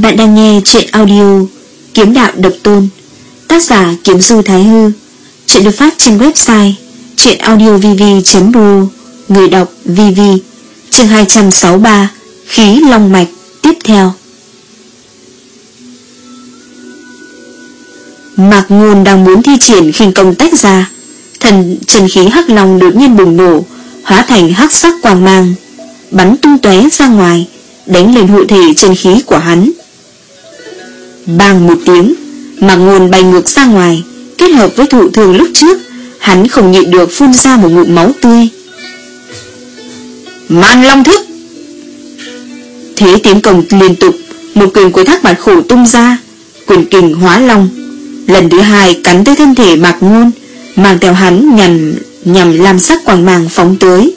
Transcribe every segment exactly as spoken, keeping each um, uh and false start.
Bạn đang nghe truyện audio Kiếm Đạo Độc Tôn, tác giả Kiếm Du Thái Hư. Truyện được phát trên website truyệnaudiovv chấm ro. Người đọc vê vê. Chương hai trăm sáu mươi ba, Khí Long Mạch. Tiếp theo. Mạc Ngôn đang muốn thi triển khinh công tách ra, thần chân khí hắc long đột nhiên bùng nổ, hóa thành hắc sắc quang mang, bắn tung tóe ra ngoài, đánh lên hộ thể chân khí của hắn. Bang một tiếng, Mạc Ngôn bay ngược ra ngoài, kết hợp với thụ thương lúc trước, hắn không nhịn được phun ra một ngụm máu tươi. Man Long Thức. Thế tiến công liên tục, một quyền của Thác Bạt Khổ tung ra, quyền kình hóa long, lần thứ hai cắn tới thân thể Mạc Ngôn, mang theo hắn nhằm nhằm lam sắc quang mang phóng tới.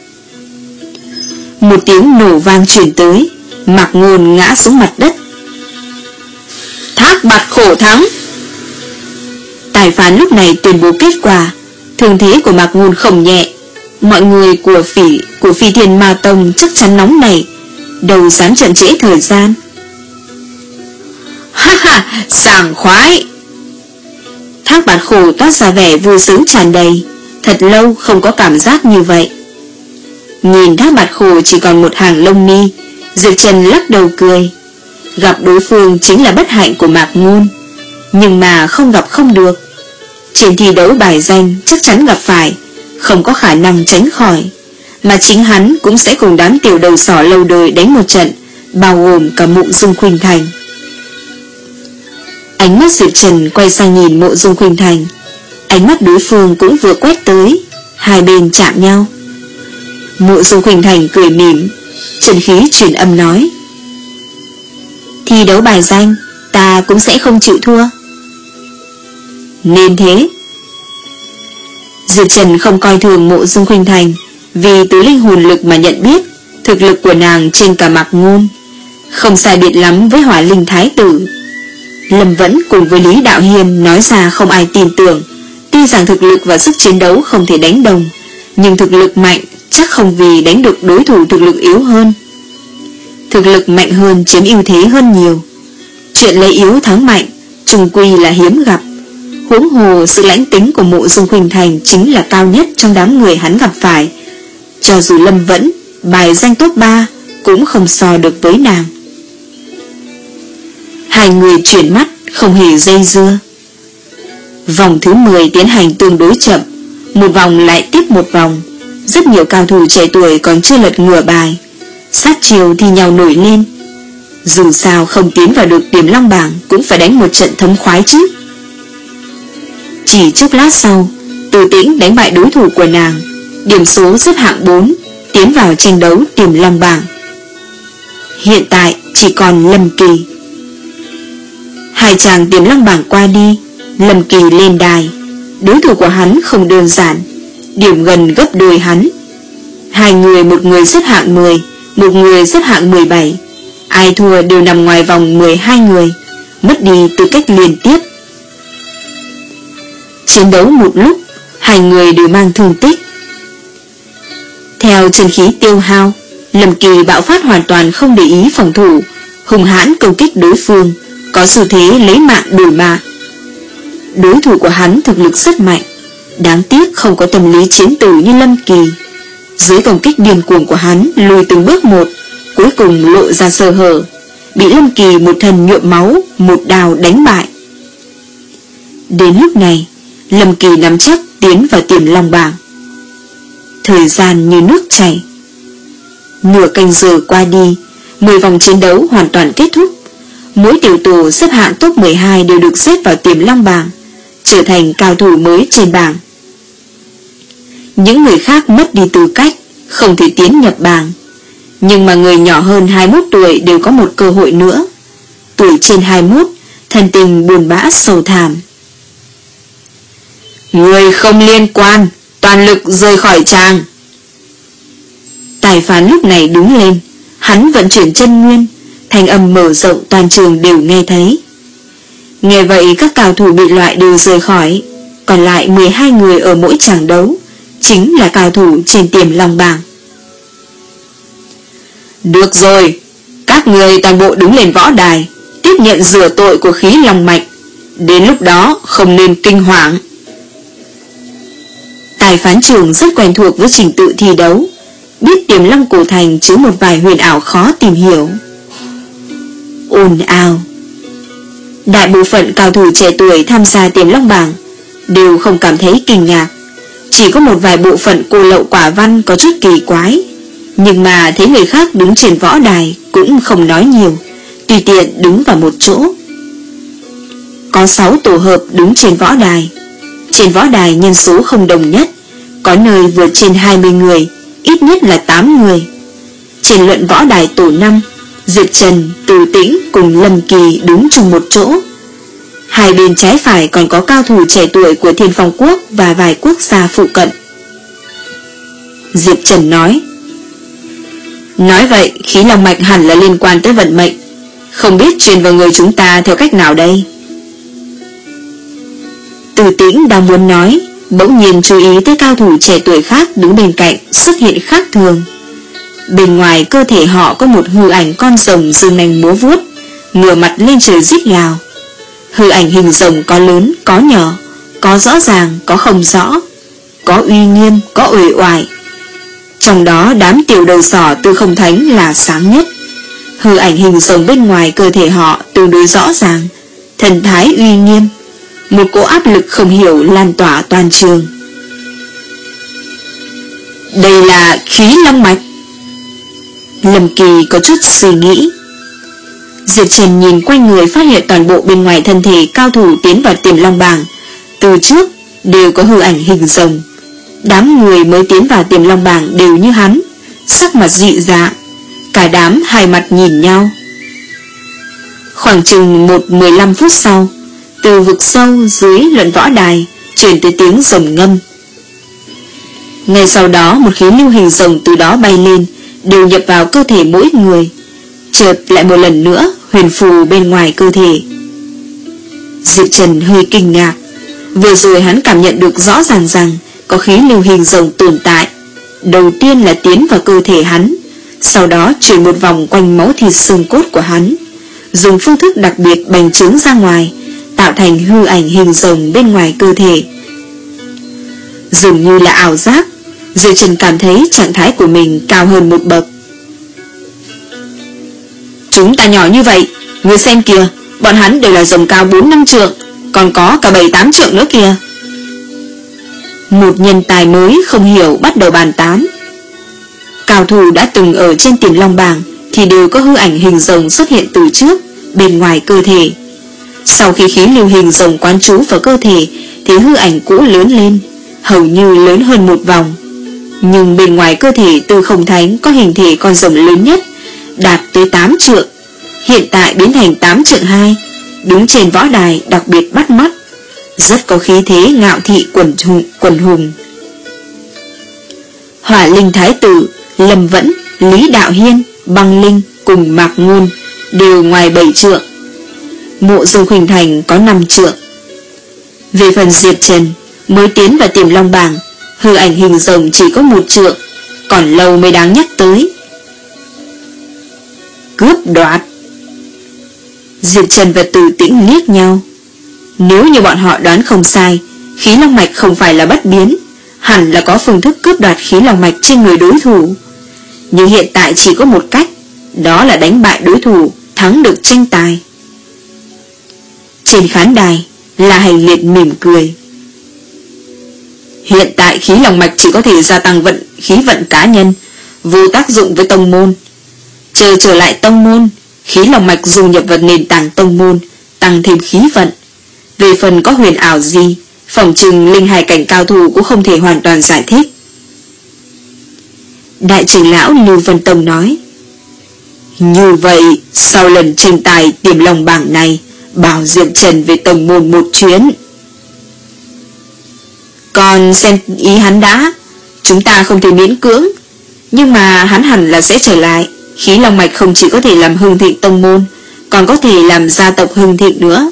Một tiếng nổ vang truyền tới, Mạc Ngôn ngã xuống mặt đất. Thác Bạt Khổ thắng. Tài phán lúc này tuyên bố kết quả. Thương thế của Mạc Ngôn không nhẹ. Mọi người của phỉ của Phi Thiên Ma Tông chắc chắn nóng nảy, đâu dám chậm trễ thời gian. Ha ha, sảng khoái. Thác Bạt Khổ toát ra vẻ vui sướng tràn đầy, thật lâu không có cảm giác như vậy. Nhìn Thác Bạt Khổ chỉ còn một hàng lông mi, Diệp Trần lắc đầu cười. Gặp đối phương chính là bất hạnh của Mạc Ngôn, nhưng mà không gặp không được. Trên thi đấu bài danh chắc chắn gặp phải, không có khả năng tránh khỏi, mà chính hắn cũng sẽ cùng đám tiểu đầu sỏ lâu đời đánh một trận, bao gồm cả Mộ Dung Khuynh Thành. Ánh mắt Diệp Trần quay sang nhìn Mộ Dung Khuynh Thành, ánh mắt đối phương cũng vừa quét tới, hai bên chạm nhau. Mộ Dung Khuynh Thành cười mỉm, chân khí truyền âm nói: thi đấu bài danh, ta cũng sẽ không chịu thua. Nên thế. Diệp Trần không coi thường Mộ Dung Khuynh Thành, vì từ linh hồn lực mà nhận biết, thực lực của nàng trên cả Mạc Ngôn, không sai biệt lắm với Hỏa Linh Thái Tử. Lâm Vẫn cùng với Lý Đạo Hiên nói ra không ai tin tưởng. Tuy rằng thực lực và sức chiến đấu không thể đánh đồng, nhưng thực lực mạnh chắc không vì đánh được đối thủ thực lực yếu hơn. Thực lực mạnh hơn chiếm ưu thế hơn nhiều. Chuyện lấy yếu thắng mạnh chung quy là hiếm gặp. Huống hồ sự lãnh tính của Mộ Dung Khuynh Thành chính là cao nhất trong đám người hắn gặp phải. Cho dù Lâm Vẫn bài danh top ba cũng không so được với nàng. Hai người chuyển mắt không hề dây dưa. Vòng thứ mười tiến hành tương đối chậm, một vòng lại tiếp một vòng. Rất nhiều cao thủ trẻ tuổi còn chưa lật ngửa bài, sát chiều thì nhào nổi lên. Dù sao không tiến vào được Tiềm Long bảng cũng phải đánh một trận thống khoái chứ. Chỉ chốc lát sau, Từ Tĩnh đánh bại đối thủ của nàng, điểm số xếp hạng bốn, tiến vào tranh đấu Tiềm Long bảng. Hiện tại chỉ còn Lâm Kỳ. Hai chàng Tiềm Long bảng qua đi, Lâm Kỳ lên đài. Đối thủ của hắn không đơn giản, điểm gần gấp đôi hắn. Hai người, một người xếp hạng mười, một người xếp hạng mười bảy. Ai thua đều nằm ngoài vòng mười hai người, mất đi tư cách liên tiếp. Chiến đấu một lúc, hai người đều mang thương tích. Theo chân khí tiêu hao, Lâm Kỳ bạo phát hoàn toàn không để ý phòng thủ, hùng hãn công kích đối phương, có xu thế lấy mạng đổi mạng. Đối thủ của hắn thực lực rất mạnh, đáng tiếc không có tâm lý chiến tử như Lâm Kỳ. Dưới công kích điên cuồng của hắn lùi từng bước một, cuối cùng lộ ra sơ hở, bị Lâm Kỳ một thần nhuộm máu, một đào đánh bại. Đến lúc này, Lâm Kỳ nắm chắc tiến vào Tiềm Long bảng. Thời gian như nước chảy. Nửa canh giờ qua đi, mười vòng chiến đấu hoàn toàn kết thúc. Mỗi tiểu tổ xếp hạng top mười hai đều được xếp vào Tiềm Long bảng, trở thành cao thủ mới trên bảng. Những người khác mất đi tư cách, không thể tiến nhập bảng, nhưng mà người nhỏ hơn hai mươi mốt tuổi đều có một cơ hội nữa. Tuổi trên hai mươi mốt, thần tình buồn bã sầu thảm. Người không liên quan, toàn lực rời khỏi tràng. Tài phán lúc này đứng lên, hắn vận chuyển chân nguyên, thanh âm mở rộng toàn trường đều nghe thấy. Nghe vậy các cao thủ bị loại đều rời khỏi, còn lại mười hai người ở mỗi tràng đấu, chính là cao thủ trên Tiềm Long bảng. Được rồi, các người toàn bộ đứng lên võ đài, tiếp nhận rửa tội của khí long mạch. Đến lúc đó không nên kinh hoàng. Tài phán trưởng rất quen thuộc với trình tự thi đấu, biết Tiềm Long Cổ Thành chứa một vài huyền ảo khó tìm hiểu. Ồn ào. Đại bộ phận cao thủ trẻ tuổi tham gia Tiềm Long bảng đều không cảm thấy kinh ngạc, chỉ có một vài bộ phận cô lậu quả văn có chút kỳ quái, nhưng mà thấy người khác đứng trên võ đài cũng không nói nhiều, tùy tiện đứng vào một chỗ. Có sáu tổ hợp đứng trên võ đài. Trên võ đài nhân số không đồng nhất, có nơi vượt trên hai mươi người, ít nhất là tám người. Trên luận võ đài tổ năm, Diệp Trần, Từ Tĩnh cùng Lâm Kỳ đứng chung một chỗ. Hai bên trái phải còn có cao thủ trẻ tuổi của Thiên Phong Quốc và vài quốc gia phụ cận. Diệp Trần nói: Nói vậy khí long mạch hẳn là liên quan tới vận mệnh, không biết truyền vào người chúng ta theo cách nào đây? Từ Tĩnh đang muốn nói, bỗng nhiên chú ý tới cao thủ trẻ tuổi khác đứng bên cạnh xuất hiện khác thường. Bên ngoài cơ thể họ có một hư ảnh con rồng dương nanh múa vuốt, ngửa mặt lên trời rít gào. Hư ảnh hình rồng có lớn, có nhỏ, có rõ ràng, có không rõ, có uy nghiêm, có uể oải. Trong đó đám tiểu đầu sỏ Tư Không Thánh là sáng nhất. Hư ảnh hình rồng bên ngoài cơ thể họ tương đối rõ ràng, thần thái uy nghiêm, một cỗ áp lực không hiểu lan tỏa toàn trường. Đây là khí long mạch. Lâm Kỳ có chút suy nghĩ. Diệp Trần nhìn quanh người phát hiện toàn bộ bên ngoài thân thể cao thủ tiến vào Tiềm Long bảng từ trước đều có hư ảnh hình rồng. Đám người mới tiến vào Tiềm Long bảng đều như hắn, sắc mặt dị dạng, cả đám hai mặt nhìn nhau. Khoảng chừng một mười lăm phút sau, từ vực sâu dưới luận võ đài truyền tới tiếng rồng ngâm. Ngay sau đó một khí lưu hình rồng từ đó bay lên, đều nhập vào cơ thể mỗi người, chợt lại một lần nữa huyền phù bên ngoài cơ thể. Diệp Trần hơi kinh ngạc. Vừa rồi hắn cảm nhận được rõ ràng rằng có khí lưu hình rồng tồn tại. Đầu tiên là tiến vào cơ thể hắn, sau đó chuyển một vòng quanh máu thịt xương cốt của hắn, dùng phương thức đặc biệt bành trướng ra ngoài, tạo thành hư ảnh hình rồng bên ngoài cơ thể. Dường như là ảo giác, Diệp Trần cảm thấy trạng thái của mình cao hơn một bậc. Chúng ta nhỏ như vậy, ngươi xem kìa, bọn hắn đều là rồng cao bốn năm trượng, còn có cả bảy tám trượng nữa kìa. Một nhân tài mới không hiểu bắt đầu bàn tán. Cao thủ đã từng ở trên Tiềm Long bảng thì đều có hư ảnh hình rồng xuất hiện từ trước bên ngoài cơ thể. Sau khi khí lưu hình rồng quán trú vào cơ thể thì hư ảnh cũ lớn lên, hầu như lớn hơn một vòng. Nhưng bên ngoài cơ thể Tư Không Thánh có hình thể con rồng lớn nhất, đạt tới tám trượng, hiện tại biến thành tám trượng hai, đứng trên võ đài đặc biệt bắt mắt, rất có khí thế ngạo thị quần hùng, quần hùng. Hỏa Linh Thái Tử, Lâm Vẫn, Lý Đạo Hiên, Băng Linh cùng Mạc Ngôn đều ngoài bảy trượng. Mộ Dương Khuynh Thành có năm trượng. Về phần Diệp Trần, mới tiến vào Tiềm Long bảng, hư ảnh hình rồng chỉ có một trượng, còn lâu mới đáng nhắc tới. Cướp đoạt. Diệp Trần và Từ Tĩnh liếc nhau. Nếu như bọn họ đoán không sai, khí long mạch không phải là bất biến, hẳn là có phương thức cướp đoạt khí long mạch trên người đối thủ. Nhưng hiện tại chỉ có một cách, đó là đánh bại đối thủ, thắng được tranh tài. Trên khán đài, La Hành Liệt mỉm cười. Hiện tại khí long mạch chỉ có thể gia tăng vận khí vận cá nhân, vô tác dụng với tông môn. Chờ trở lại tông môn, khí long mạch dùng nhập vào nền tảng tông môn, tăng thêm khí vận. Về phần có huyền ảo gì, phỏng chừng linh hài cảnh cao thủ cũng không thể hoàn toàn giải thích. Đại trưởng lão Lưu Vân Tông nói: Như vậy, sau lần tranh tài Tiềm Long bảng này, bảo Diệp Trần về tông môn một chuyến. Còn xem ý hắn đã, chúng ta không thể miễn cưỡng, nhưng mà hắn hẳn là sẽ trở lại. Khí long mạch không chỉ có thể làm hưng thịnh tông môn, còn có thể làm gia tộc hưng thịnh nữa.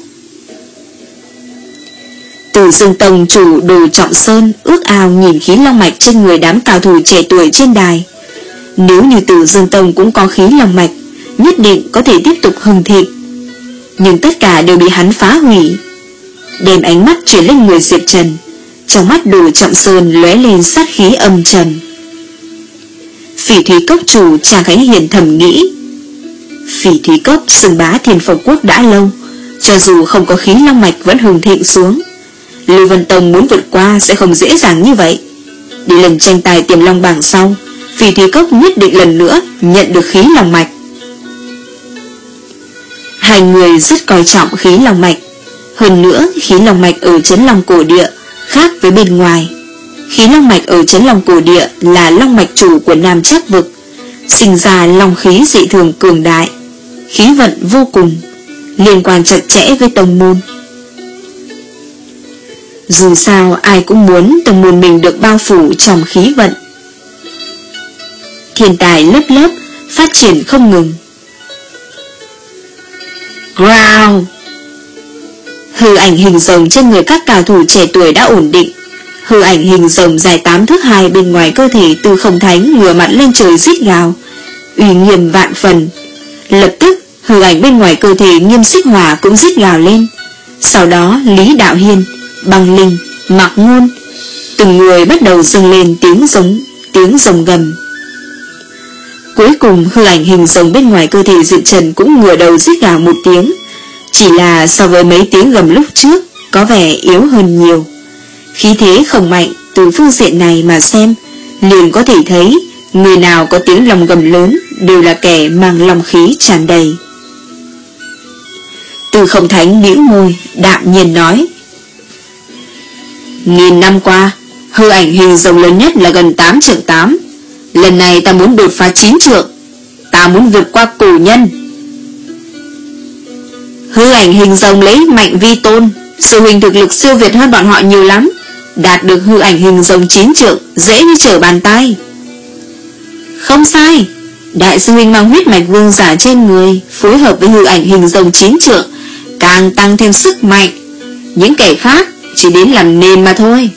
Tử Dương Tông chủ Đồ Trọng Sơn ước ao nhìn khí long mạch trên người đám cao thủ trẻ tuổi trên đài. Nếu như Tử Dương Tông cũng có khí long mạch, nhất định có thể tiếp tục hưng thịnh. nhưng tất cả đều bị hắn phá hủy. Đem ánh mắt chuyển lên người Diệp Trần, trong mắt Đồ Trọng Sơn lóe lên sát khí âm trầm. Phỉ Thúy Cốc chủ Tràng Khánh Hiền thầm nghĩ, Phỉ Thúy Cốc xưng bá Thiên Phong Quốc đã lâu, cho dù không có khí long mạch vẫn hùng thịnh xuống. Lưu Vân Tông muốn vượt qua sẽ không dễ dàng như vậy. Đi lần tranh tài tiềm long bảng sau, Phỉ Thúy Cốc nhất định lần nữa nhận được khí long mạch. Hai người rất coi trọng khí long mạch. Hơn nữa khí long mạch ở Trấn Long Cổ Địa khác với bên ngoài. Khí long mạch ở Trấn Long Cổ Địa là long mạch chủ của Nam Trác Vực, sinh ra long khí dị thường cường đại, khí vận vô cùng, liên quan chặt chẽ với tông môn. Dù sao ai cũng muốn tông môn mình được bao phủ trong khí vận. Thiên tài lớp lớp phát triển không ngừng. Growl. Hư ảnh hình rồng trên người các cao thủ trẻ tuổi đã ổn định. Hư ảnh hình rồng dài tám thước hai bên ngoài cơ thể Tư Không Thánh ngửa mặt lên trời rít gào, uy nghiêm vạn phần. Lập tức hư ảnh bên ngoài cơ thể Nghiêm Xích Hỏa cũng rít gào lên. Sau đó Lý Đạo Hiên, Băng Linh, Mạc Ngôn, từng người bắt đầu dâng lên tiếng giống, tiếng rồng gầm. Cuối cùng hư ảnh hình rồng bên ngoài cơ thể Diệp Trần cũng ngửa đầu rít gào một tiếng, chỉ là so với mấy tiếng gầm lúc trước có vẻ yếu hơn nhiều. Khí thế không mạnh, từ phương diện này mà xem liền có thể thấy người nào có tiếng lòng gầm lớn đều là kẻ mang lòng khí tràn đầy. Tư Không Thánh nhíu môi, đạm nhiên nói, nghìn năm qua hư ảnh hình rồng lớn nhất là gần tám trượng tám. Lần này ta muốn đột phá chín trượng, ta muốn vượt qua cổ nhân. Hư ảnh hình rồng lấy mạnh vi tôn, sư huynh thực lực siêu việt hơn bọn họ nhiều lắm. Đạt được hư ảnh hình rồng chín trượng dễ như trở bàn tay. Không sai, đại sư huynh mang huyết mạch vương giả trên người, phối hợp với hư ảnh hình rồng chín trượng, càng tăng thêm sức mạnh. Những kẻ khác chỉ đến làm nền mà thôi.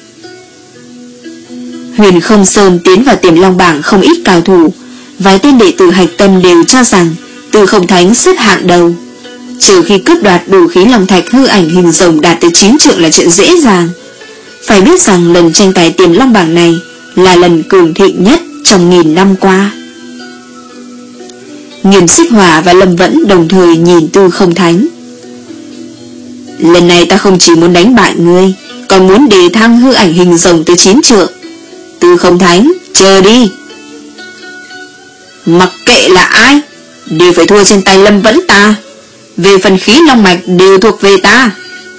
Huyền Không Sơn tiến vào tiềm long bảng không ít cao thủ. Vài tên đệ tử hạch tâm đều cho rằng Tư Không Thánh xếp hạng đầu. Trừ khi cướp đoạt đủ khí long thạch hư ảnh hình rồng đạt tới chín trượng là chuyện dễ dàng. Phải biết rằng lần tranh tài tiềm long bảng này là lần cường thịnh nhất trong nghìn năm qua. Nghiêm Xích Hỏa và Lâm Vẫn đồng thời nhìn Tư Không Thánh. Lần này ta không chỉ muốn đánh bại ngươi, còn muốn đề thăng hư ảnh hình rồng tới chín trượng. Tư Không Thánh, chờ đi. Mặc kệ là ai, đều phải thua trên tay Lâm Vẫn ta. Về phần khí long mạch đều thuộc về ta.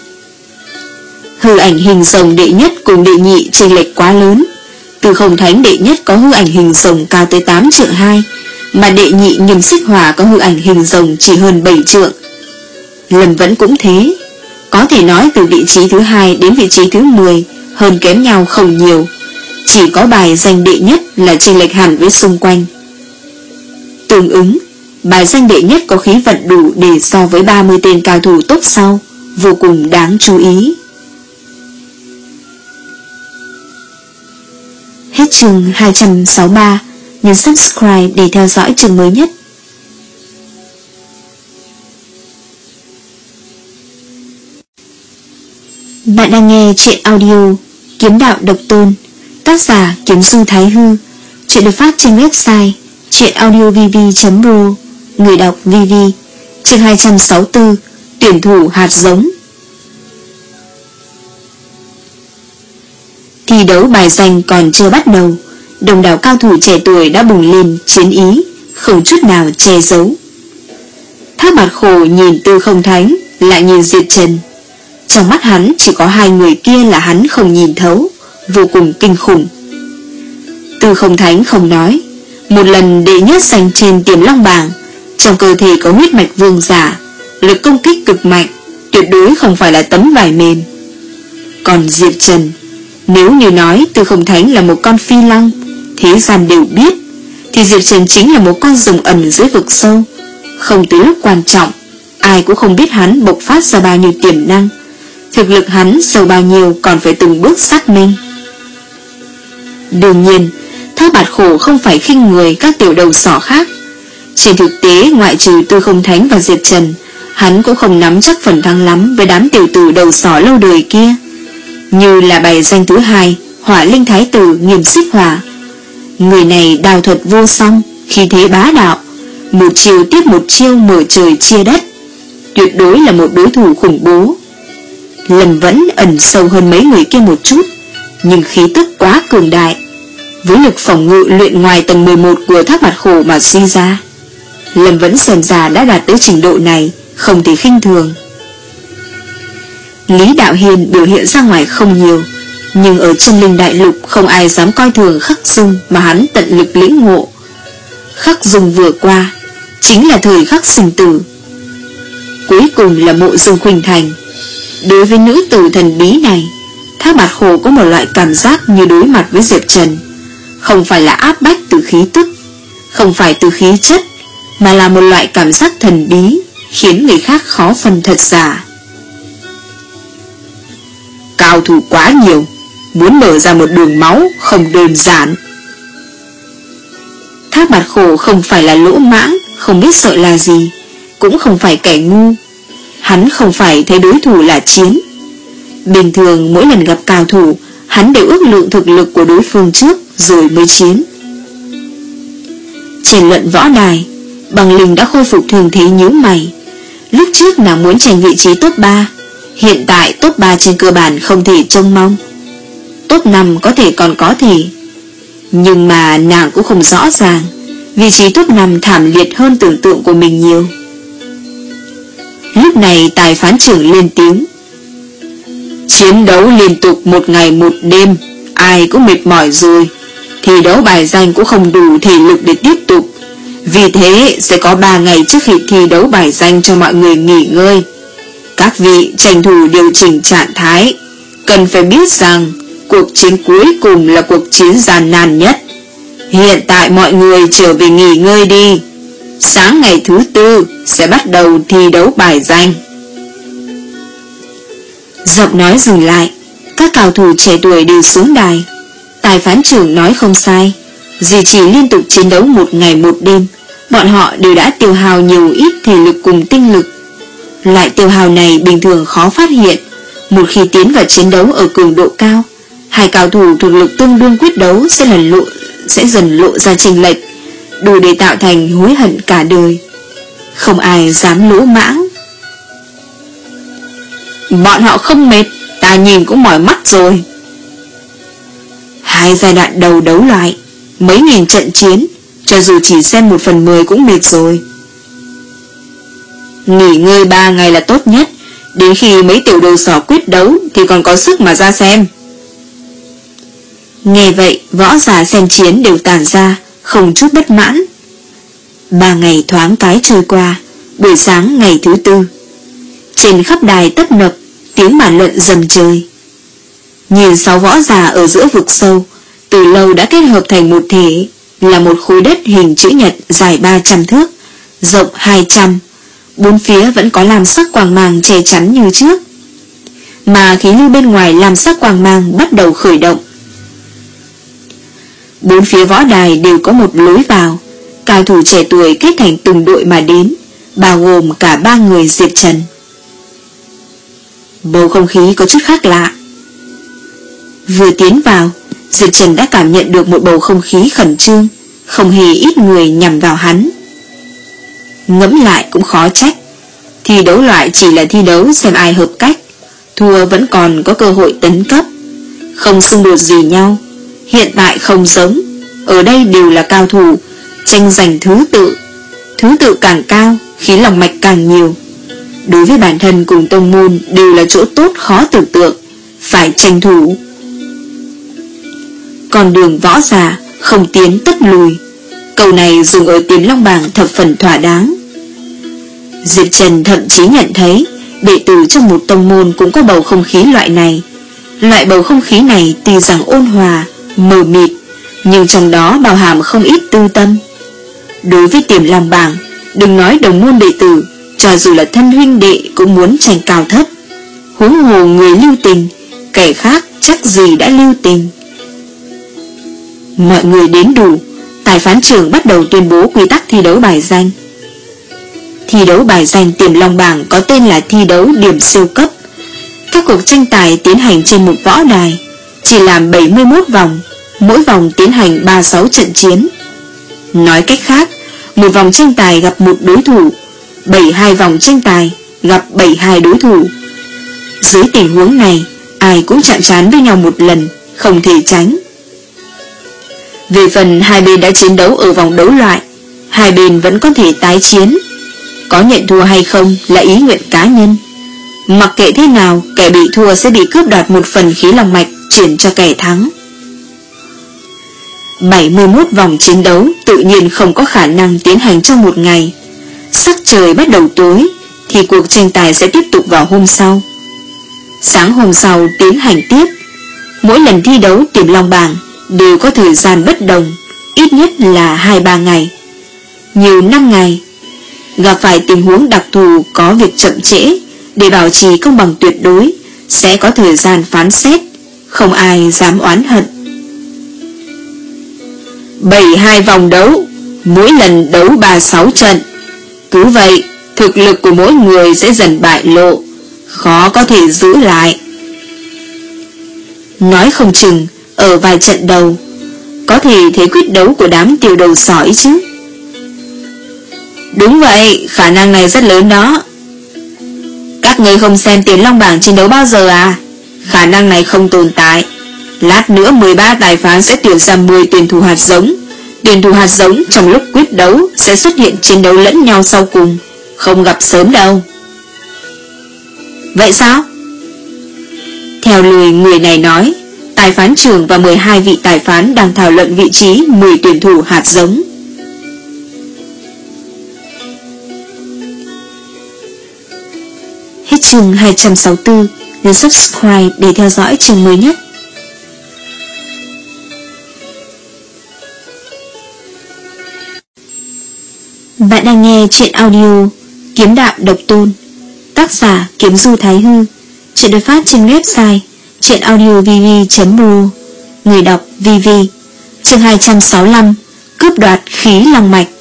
Hư ảnh hình rồng đệ nhất cùng đệ nhị chênh lệch quá lớn. Tư Không Thánh đệ nhất có hư ảnh hình rồng cao tới tám trượng hai, mà đệ nhị Nghiêm Xích Hỏa có hư ảnh hình rồng chỉ hơn bảy trượng. Lâm Vẫn cũng thế. Có thể nói từ vị trí thứ hai đến vị trí thứ mười hơn kém nhau không nhiều. Chỉ có bài danh đệ nhất là chênh lệch hẳn với xung quanh. Tương ứng, bài danh đệ nhất có khí vận đủ để so với ba mươi tên cao thủ tốt sau, vô cùng đáng chú ý. Hết chương hai trăm sáu mươi ba, nhấn subscribe để theo dõi chương mới nhất. Bạn đang nghe truyện audio Kiếm Đạo Độc Tôn, tác giả Kiếm Du Thái Hư. Truyện được phát trên website truyệnaudiovv chấm ro, người đọc vê vê. Chương hai trăm sáu mươi tư, tuyển thủ hạt giống. Thi đấu bài danh còn chưa bắt đầu, đông đảo cao thủ trẻ tuổi đã bùng lên chiến ý, không chút nào che giấu. Thác Bạt Khổ nhìn Tư Không Thánh, lại nhìn Diệp Trần. Trong mắt hắn chỉ có hai người kia là hắn không nhìn thấu, vô cùng kinh khủng. Tư Không Thánh không nói, một lần đệ nhất giành trên tiềm long bảng, trong cơ thể có huyết mạch vương giả, lực công kích cực mạnh, tuyệt đối không phải là tấm vải mềm. Còn Diệp Trần, nếu như nói Tư Không Thánh là một con phi long, thế gian đều biết, thì Diệp Trần chính là một con rồng ẩn dưới vực sâu. Không tới lúc quan trọng, ai cũng không biết hắn bộc phát ra bao nhiêu tiềm năng. Thực lực hắn sâu bao nhiêu còn phải từng bước xác minh. Đương nhiên, Thác Bạt Khổ không phải khinh người các tiểu đầu sỏ khác. Trên thực tế, ngoại trừ Tư Không Thánh và Diệp Trần, hắn cũng không nắm chắc phần thắng lắm với đám tiểu tử đầu sỏ lâu đời kia, như là bài danh thứ hai Hỏa Linh Thái Tử Nghiêm Xích Hỏa. Người này đào thuật vô song, khí thế bá đạo, một chiêu tiếp một chiêu mở trời chia đất, tuyệt đối là một đối thủ khủng bố. Lâm vẫn ẩn sâu hơn mấy người kia một chút, nhưng khí tức quá cường đại, với lực phòng ngự luyện ngoài tầng mười một của Thác Bạt Khổ mà suy ra. Lâm vẫn xem ra đã đạt tới trình độ này, không thể khinh thường. Lý Đạo Hiền biểu hiện ra ngoài không nhiều, nhưng ở Chân Linh Đại Lục không ai dám coi thường Khắc Dung mà hắn tận lực lĩnh ngộ. Khắc Dung vừa qua chính là thời khắc sinh tử, cuối cùng là Mộ Dương Khuynh Thành. Đối với nữ tử thần bí này, Thác Bạt Khổ có một loại cảm giác như đối mặt với Diệp Trần, không phải là áp bách từ khí tức, không phải từ khí chất, mà là một loại cảm giác thần bí, khiến người khác khó phân thật giả. Cao thủ quá nhiều, muốn mở ra một đường máu không đơn giản. Thác Bạt Khổ không phải là lỗ mãng, không biết sợ là gì, cũng không phải kẻ ngu. Hắn không phải thấy đối thủ là chiến. Bình thường mỗi lần gặp cao thủ, hắn đều ước lượng thực lực của đối phương trước rồi mới chiến. Trên luận võ đài, Bằng Linh đã khôi phục thường thế nhíu mày. Lúc trước nàng muốn giành vị trí top ba, hiện tại top ba trên cơ bản không thể trông mong. Top năm có thể còn có thể, nhưng mà nàng cũng không rõ ràng vị trí top năm thảm liệt hơn tưởng tượng của mình nhiều. Lúc này tài phán trưởng lên tiếng: chiến đấu liên tục một ngày một đêm, ai cũng mệt mỏi rồi, thi đấu bài danh cũng không đủ thể lực để tiếp tục. Vì thế sẽ có ba ngày trước khi thi đấu bài danh cho mọi người nghỉ ngơi. Các vị tranh thủ điều chỉnh trạng thái, cần phải biết rằng cuộc chiến cuối cùng là cuộc chiến gian nan nhất. Hiện tại mọi người trở về nghỉ ngơi đi, sáng ngày thứ tư sẽ bắt đầu thi đấu bài danh. Giọng nói dừng lại, các cao thủ trẻ tuổi đều xuống đài. Tài phán trưởng nói không sai, duy trì liên tục chiến đấu một ngày một đêm, bọn họ đều đã tiêu hao nhiều ít thể lực cùng tinh lực. Loại tiêu hao này bình thường khó phát hiện. Một khi tiến vào chiến đấu ở cường độ cao, hai cao thủ thực lực tương đương quyết đấu sẽ lần lộ sẽ dần lộ ra chênh lệch, đủ để tạo thành hối hận cả đời. Không ai dám lỗ mãng. Bọn họ không mệt, ta nhìn cũng mỏi mắt rồi. Hai giai đoạn đầu đấu lại, mấy nghìn trận chiến, cho dù chỉ xem một phần mười cũng mệt rồi. Nghỉ ngơi ba ngày là tốt nhất, đến khi mấy tiểu đầu sỏ quyết đấu thì còn có sức mà ra xem. Nghe vậy, võ giả xem chiến đều tản ra, không chút bất mãn. Ba ngày thoáng cái trôi qua, buổi sáng ngày thứ tư, trên khắp đài tấp nập, tiếng bàn luận dầm trời. Nhìn sáu võ giả ở giữa vực sâu, từ lâu đã kết hợp thành một thể, là một khối đất hình chữ nhật dài ba trăm thước, rộng hai trăm. Bốn phía vẫn có lam sắc quang mang che chắn như trước, mà khí lưu bên ngoài lam sắc quang mang bắt đầu khởi động. Bốn phía võ đài đều có một lối vào, cao thủ trẻ tuổi kết thành từng đội mà đến, bao gồm cả ba người Diệp Trần. Bầu không khí có chút khác lạ. Vừa tiến vào, Diệp Trần đã cảm nhận được một bầu không khí khẩn trương, không hề ít người nhằm vào hắn. Ngẫm lại cũng khó trách, thi đấu loại chỉ là thi đấu xem ai hợp cách, thua vẫn còn có cơ hội tấn cấp, không xung đột gì nhau. Hiện tại không giống, ở đây đều là cao thủ, tranh giành thứ tự, thứ tự càng cao, khí lòng mạch càng nhiều. Đối với bản thân cùng tông môn đều là chỗ tốt khó tưởng tượng, phải tranh thủ. Con đường võ giả không tiến tất lùi, câu này dùng ở Tiền Long Bảng thập phần thỏa đáng. Diệp Trần thậm chí nhận thấy đệ tử trong một tông môn cũng có bầu không khí loại này. Loại bầu không khí này tuy rằng ôn hòa, mờ mịt, nhưng trong đó bao hàm không ít tư tâm. Đối với Tiềm Long Bảng, đừng nói đồng môn đệ tử, cho dù là thân huynh đệ cũng muốn tranh cao thấp. Huống hồ người lưu tình, kẻ khác chắc gì đã lưu tình. Mọi người đến đủ, tài phán trưởng bắt đầu tuyên bố quy tắc thi đấu bài danh. Thi đấu bài danh Tiềm Long bảng có tên là thi đấu điểm siêu cấp. Các cuộc tranh tài tiến hành trên một võ đài, chỉ làm bảy mươi mốt vòng, mỗi vòng tiến hành ba mươi sáu trận chiến. Nói cách khác, một vòng tranh tài gặp một đối thủ, bảy mươi hai vòng tranh tài gặp bảy mươi hai đối thủ. Dưới tình huống này, ai cũng chạm trán với nhau một lần, không thể tránh. Về phần hai bên đã chiến đấu ở vòng đấu loại, hai bên vẫn có thể tái chiến. Có nhận thua hay không là ý nguyện cá nhân. Mặc kệ thế nào, kẻ bị thua sẽ bị cướp đoạt một phần khí long mạch chuyển cho kẻ thắng. bảy mươi mốt vòng chiến đấu tự nhiên không có khả năng tiến hành trong một ngày. Sắc trời bắt đầu tối thì cuộc tranh tài sẽ tiếp tục vào hôm sau. Sáng hôm sau tiến hành tiếp. Mỗi lần thi đấu Tiềm Long bảng đều có thời gian bất đồng, ít nhất là hai ba ngày, nhiều năm ngày. Gặp phải tình huống đặc thù có việc chậm trễ, để bảo trì công bằng tuyệt đối sẽ có thời gian phán xét, không ai dám oán hận. bảy mươi hai vòng đấu, mỗi lần đấu ba mươi sáu trận. Cứ vậy, thực lực của mỗi người sẽ dần bại lộ, khó có thể giữ lại. Nói không chừng, ở vài trận đầu, có thể thấy quyết đấu của đám tiểu đầu sỏi chứ. Đúng vậy, khả năng này rất lớn đó. Các người không xem Tiềm Long bảng chiến đấu bao giờ à? Khả năng này không tồn tại. Lát nữa mười ba tài phán sẽ tuyển ra mười tuyển thủ hạt giống. Tuyển thủ hạt giống trong lúc quyết đấu sẽ xuất hiện chiến đấu lẫn nhau sau cùng, không gặp sớm đâu. Vậy sao? Theo lời người này nói, tài phán trưởng và mười hai vị tài phán đang thảo luận vị trí mười tuyển thủ hạt giống. Hết chương hai trăm sáu mươi tư. Nhấn subscribe để theo dõi chương mới nhất. Bạn đang nghe truyện audio Kiếm Đạo Độc Tôn, tác giả Kiếm Du Thái Hư. Truyện được phát trên website truyệnaudiovv chấm pro. Người đọc vv. Chương hai trăm sáu mươi lăm. Cướp đoạt khí long mạch.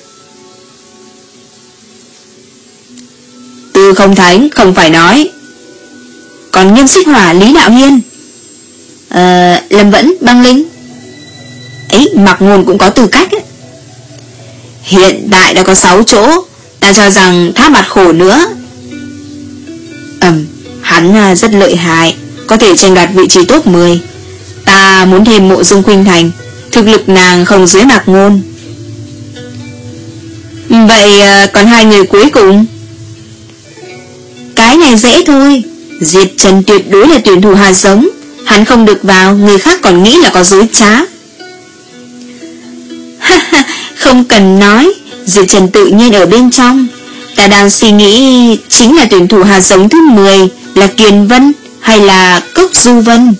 Tư Không Thánh không phải nói. Còn Nghiêm Xích Hỏa, Lý Đạo Hiên, Ờ, Lâm Vẫn, Băng Linh ấy, Mạc Ngôn cũng có tư cách ấy. Hiện tại đã có sáu chỗ, ta cho rằng Tháp Bạt Khổ nữa. Ừm, hắn rất lợi hại, có thể tranh đoạt vị trí top mười. Ta muốn thêm Mộ Dung Khuynh Thành, thực lực nàng không dưới Mạc Ngôn. Vậy còn hai người cuối cùng? Cái này dễ thôi. Diệt Trần tuyệt đối là tuyển thủ hạt giống, hắn không được vào, người khác còn nghĩ là có dối trá. Không cần nói, Diệt Trần tự nhiên ở bên trong. Ta đang suy nghĩ chính là tuyển thủ hạt giống thứ mười là Kiền Vân hay là Cốc Du Vân.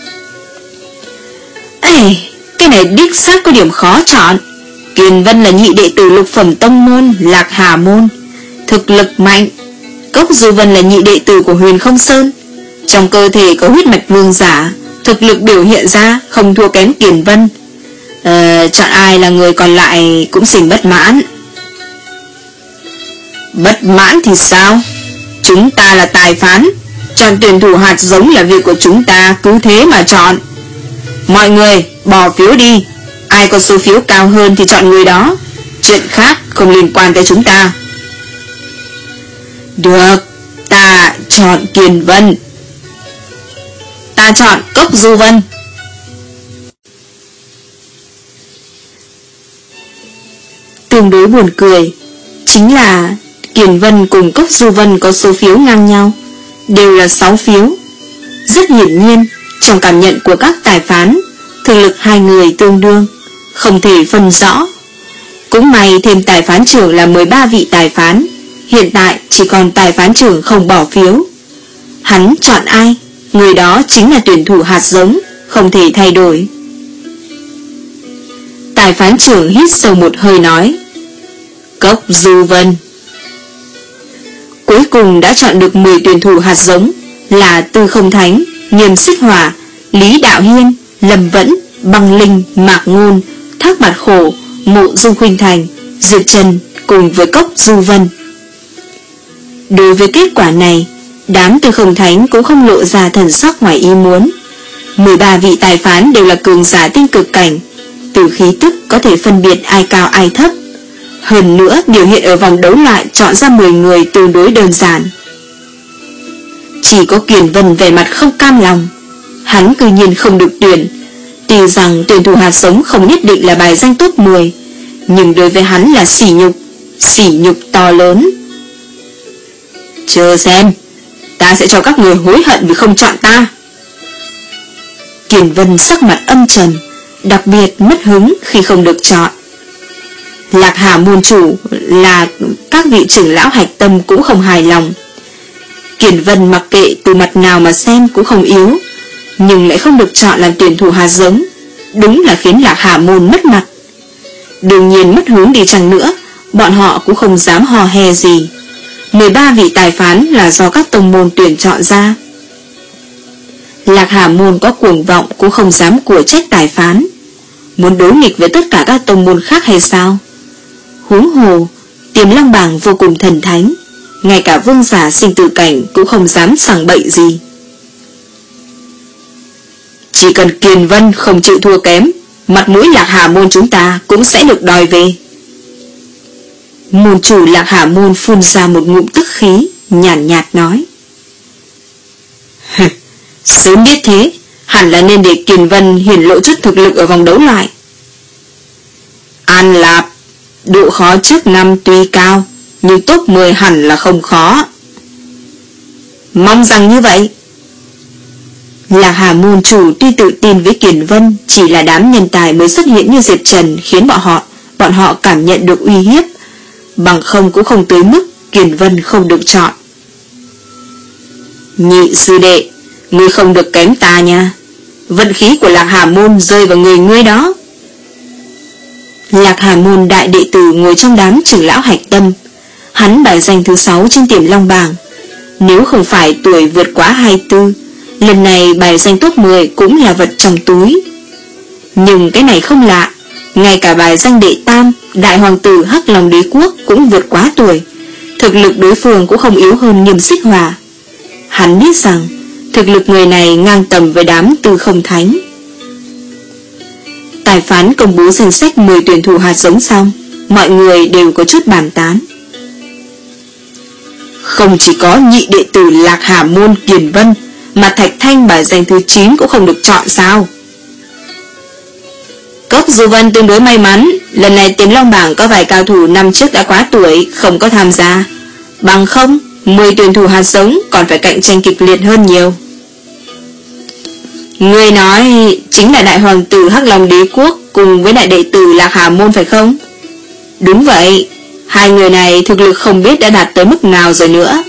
Ê, cái này đích xác có điểm khó chọn. Kiền Vân là nhị đệ tử lục phẩm tông môn Lạc Hà môn, thực lực mạnh. Cốc Du Vân là nhị đệ tử của Huyền Không Sơn, trong cơ thể có huyết mạch vương giả, thực lực biểu hiện ra không thua kém Kiền Vân. Ờ, chọn ai là người còn lại cũng sinh bất mãn. Bất mãn thì sao? Chúng ta là tài phán, chọn tuyển thủ hạt giống là việc của chúng ta, cứ thế mà chọn. Mọi người bỏ phiếu đi, ai có số phiếu cao hơn thì chọn người đó, chuyện khác không liên quan tới chúng ta. Được, ta chọn Kiền Vân. Ta chọn Cốc Du Vân. Tương đối buồn cười chính là Kiền Vân cùng Cốc Du Vân có số phiếu ngang nhau, đều là sáu phiếu. Rất hiển nhiên, trong cảm nhận của các tài phán, thực lực hai người tương đương, không thể phân rõ. Cũng may thêm tài phán trưởng là mười ba vị tài phán, hiện tại chỉ còn tài phán trưởng không bỏ phiếu. Hắn chọn ai, người đó chính là tuyển thủ hạt giống, không thể thay đổi. Tài phán trưởng hít sâu một hơi nói: Cốc Du Vân. Cuối cùng đã chọn được mười tuyển thủ hạt giống là Tư Không Thánh, Nghiêm Xích Hỏa, Lý Đạo Hiên, Lâm Vẫn, Băng Linh, Mạc Ngôn, Thác Bạt Khổ, Mộ Dung Khuynh Thành, Diệt Trần cùng với Cốc Du Vân. Đối với kết quả này, đám Tư Không Thánh cũng không lộ ra thần sắc ngoài ý muốn. mười ba vị tài phán đều là cường giả tinh cực cảnh, từ khí tức có thể phân biệt ai cao ai thấp. Hơn nữa, biểu hiện ở vòng đấu loại chọn ra mười người tương đối đơn giản. Chỉ có Kiền Vân vẻ mặt không cam lòng. Hắn cư nhiên không được tuyển. Tuy rằng tuyển thủ hạt giống không nhất định là bài danh top mười, nhưng đối với hắn là sỉ nhục, sỉ nhục to lớn. Chờ xem, ta sẽ cho các người hối hận vì không chọn ta. Kiền Vân sắc mặt âm trầm, đặc biệt mất hứng khi không được chọn. Lạc Hà môn chủ là các vị trưởng lão hạch tâm cũng không hài lòng. Kiền Vân mặc kệ từ mặt nào mà xem cũng không yếu, nhưng lại không được chọn làm tuyển thủ hạt giống, đúng là khiến Lạc Hà môn mất mặt. Đương nhiên mất hướng đi chăng nữa, bọn họ cũng không dám hò hè gì. mười ba vị tài phán là do các tông môn tuyển chọn ra. Lạc Hà môn có cuồng vọng cũng không dám của trách tài phán, muốn đối nghịch với tất cả các tông môn khác hay sao? Huống hồ, Tiềm Long bảng vô cùng thần thánh, ngay cả vương giả sinh tử cảnh cũng không dám sảng bậy gì. Chỉ cần Kiền Vân không chịu thua kém, mặt mũi Lạc Hà môn chúng ta cũng sẽ được đòi về. Môn chủ Lạc Hà môn phun ra một ngụm tức khí, nhàn nhạt, nhạt nói. Sớm biết thế, hẳn là nên để Kiền Vân hiển lộ chút thực lực ở vòng đấu lại. An Lạp, độ khó trước năm tuy cao, nhưng top mười hẳn là không khó. Mong rằng như vậy. Lạc Hà môn chủ tuy tự tin với Kiền Vân, chỉ là đám nhân tài mới xuất hiện như Diệp Trần khiến bọn họ bọn họ cảm nhận được uy hiếp, bằng không cũng không tới mức Kiền Vân không được chọn. Nhị sư đệ, ngươi không được kém ta nha. Vận khí của Lạc Hà môn rơi vào người ngươi đó. Lạc Hà môn đại đệ tử ngồi trong đám trưởng lão hạch tâm, hắn bài danh thứ sáu trên Tiềm Long bảng. Nếu không phải tuổi vượt quá hai mươi tư, lần này bài danh top mười cũng là vật trong túi. Nhưng cái này không lạ, ngay cả bài danh đệ tam, đại hoàng tử Hắc Long đế quốc cũng vượt quá tuổi, thực lực đối phương cũng không yếu hơn Nghiêm Xích Hòa. Hắn biết rằng thực lực người này ngang tầm với đám Tư Không Thánh. Tài phán công bố danh sách mười tuyển thủ hạt giống xong, mọi người đều có chút bàn tán. Không chỉ có nhị đệ tử Lạc Hà môn Kiền Vân, mà Thạch Thanh bài danh thứ chín cũng không được chọn sao? Cốc Du Vân tương đối may mắn, lần này Tiềm Long bảng có vài cao thủ năm trước đã quá tuổi, không có tham gia. Bằng không, mười tuyển thủ hạt giống còn phải cạnh tranh kịch liệt hơn nhiều. Người nói chính là đại hoàng tử Hắc Long đế quốc cùng với đại đệ tử Lạc Hà môn phải không? Đúng vậy, hai người này thực lực không biết đã đạt tới mức nào rồi nữa.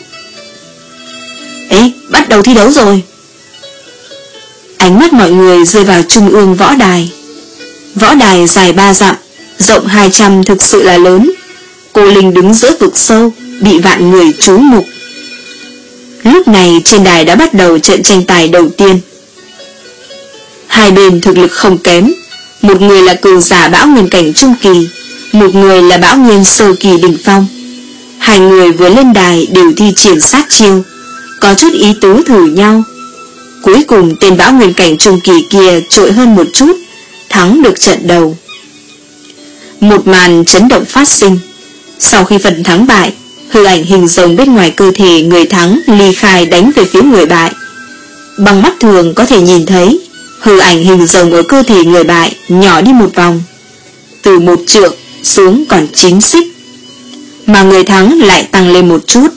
Ê, bắt đầu thi đấu rồi. Ánh mắt mọi người rơi vào trung ương võ đài. Võ đài dài ba dặm, rộng hai trăm thực sự là lớn. Cô Linh đứng giữa vực sâu, bị vạn người chú mục. Lúc này trên đài đã bắt đầu trận tranh tài đầu tiên. Hai bên thực lực không kém, một người là cường giả bão nguyên cảnh trung kỳ, một người là bão nguyên sơ kỳ đỉnh phong. Hai người vừa lên đài đều thi triển sát chiêu, có chút ý tứ thử nhau. Cuối cùng tên bão nguyên cảnh trung kỳ kia trội hơn một chút, thắng được trận đầu. Một màn chấn động phát sinh. Sau khi phần thắng bại, hư ảnh hình rồng bên ngoài cơ thể người thắng ly khai đánh về phía người bại. Bằng mắt thường có thể nhìn thấy hư ảnh hình rồng ở cơ thể người bại nhỏ đi một vòng, từ một trượng xuống còn chín xích, mà người thắng lại tăng lên một chút.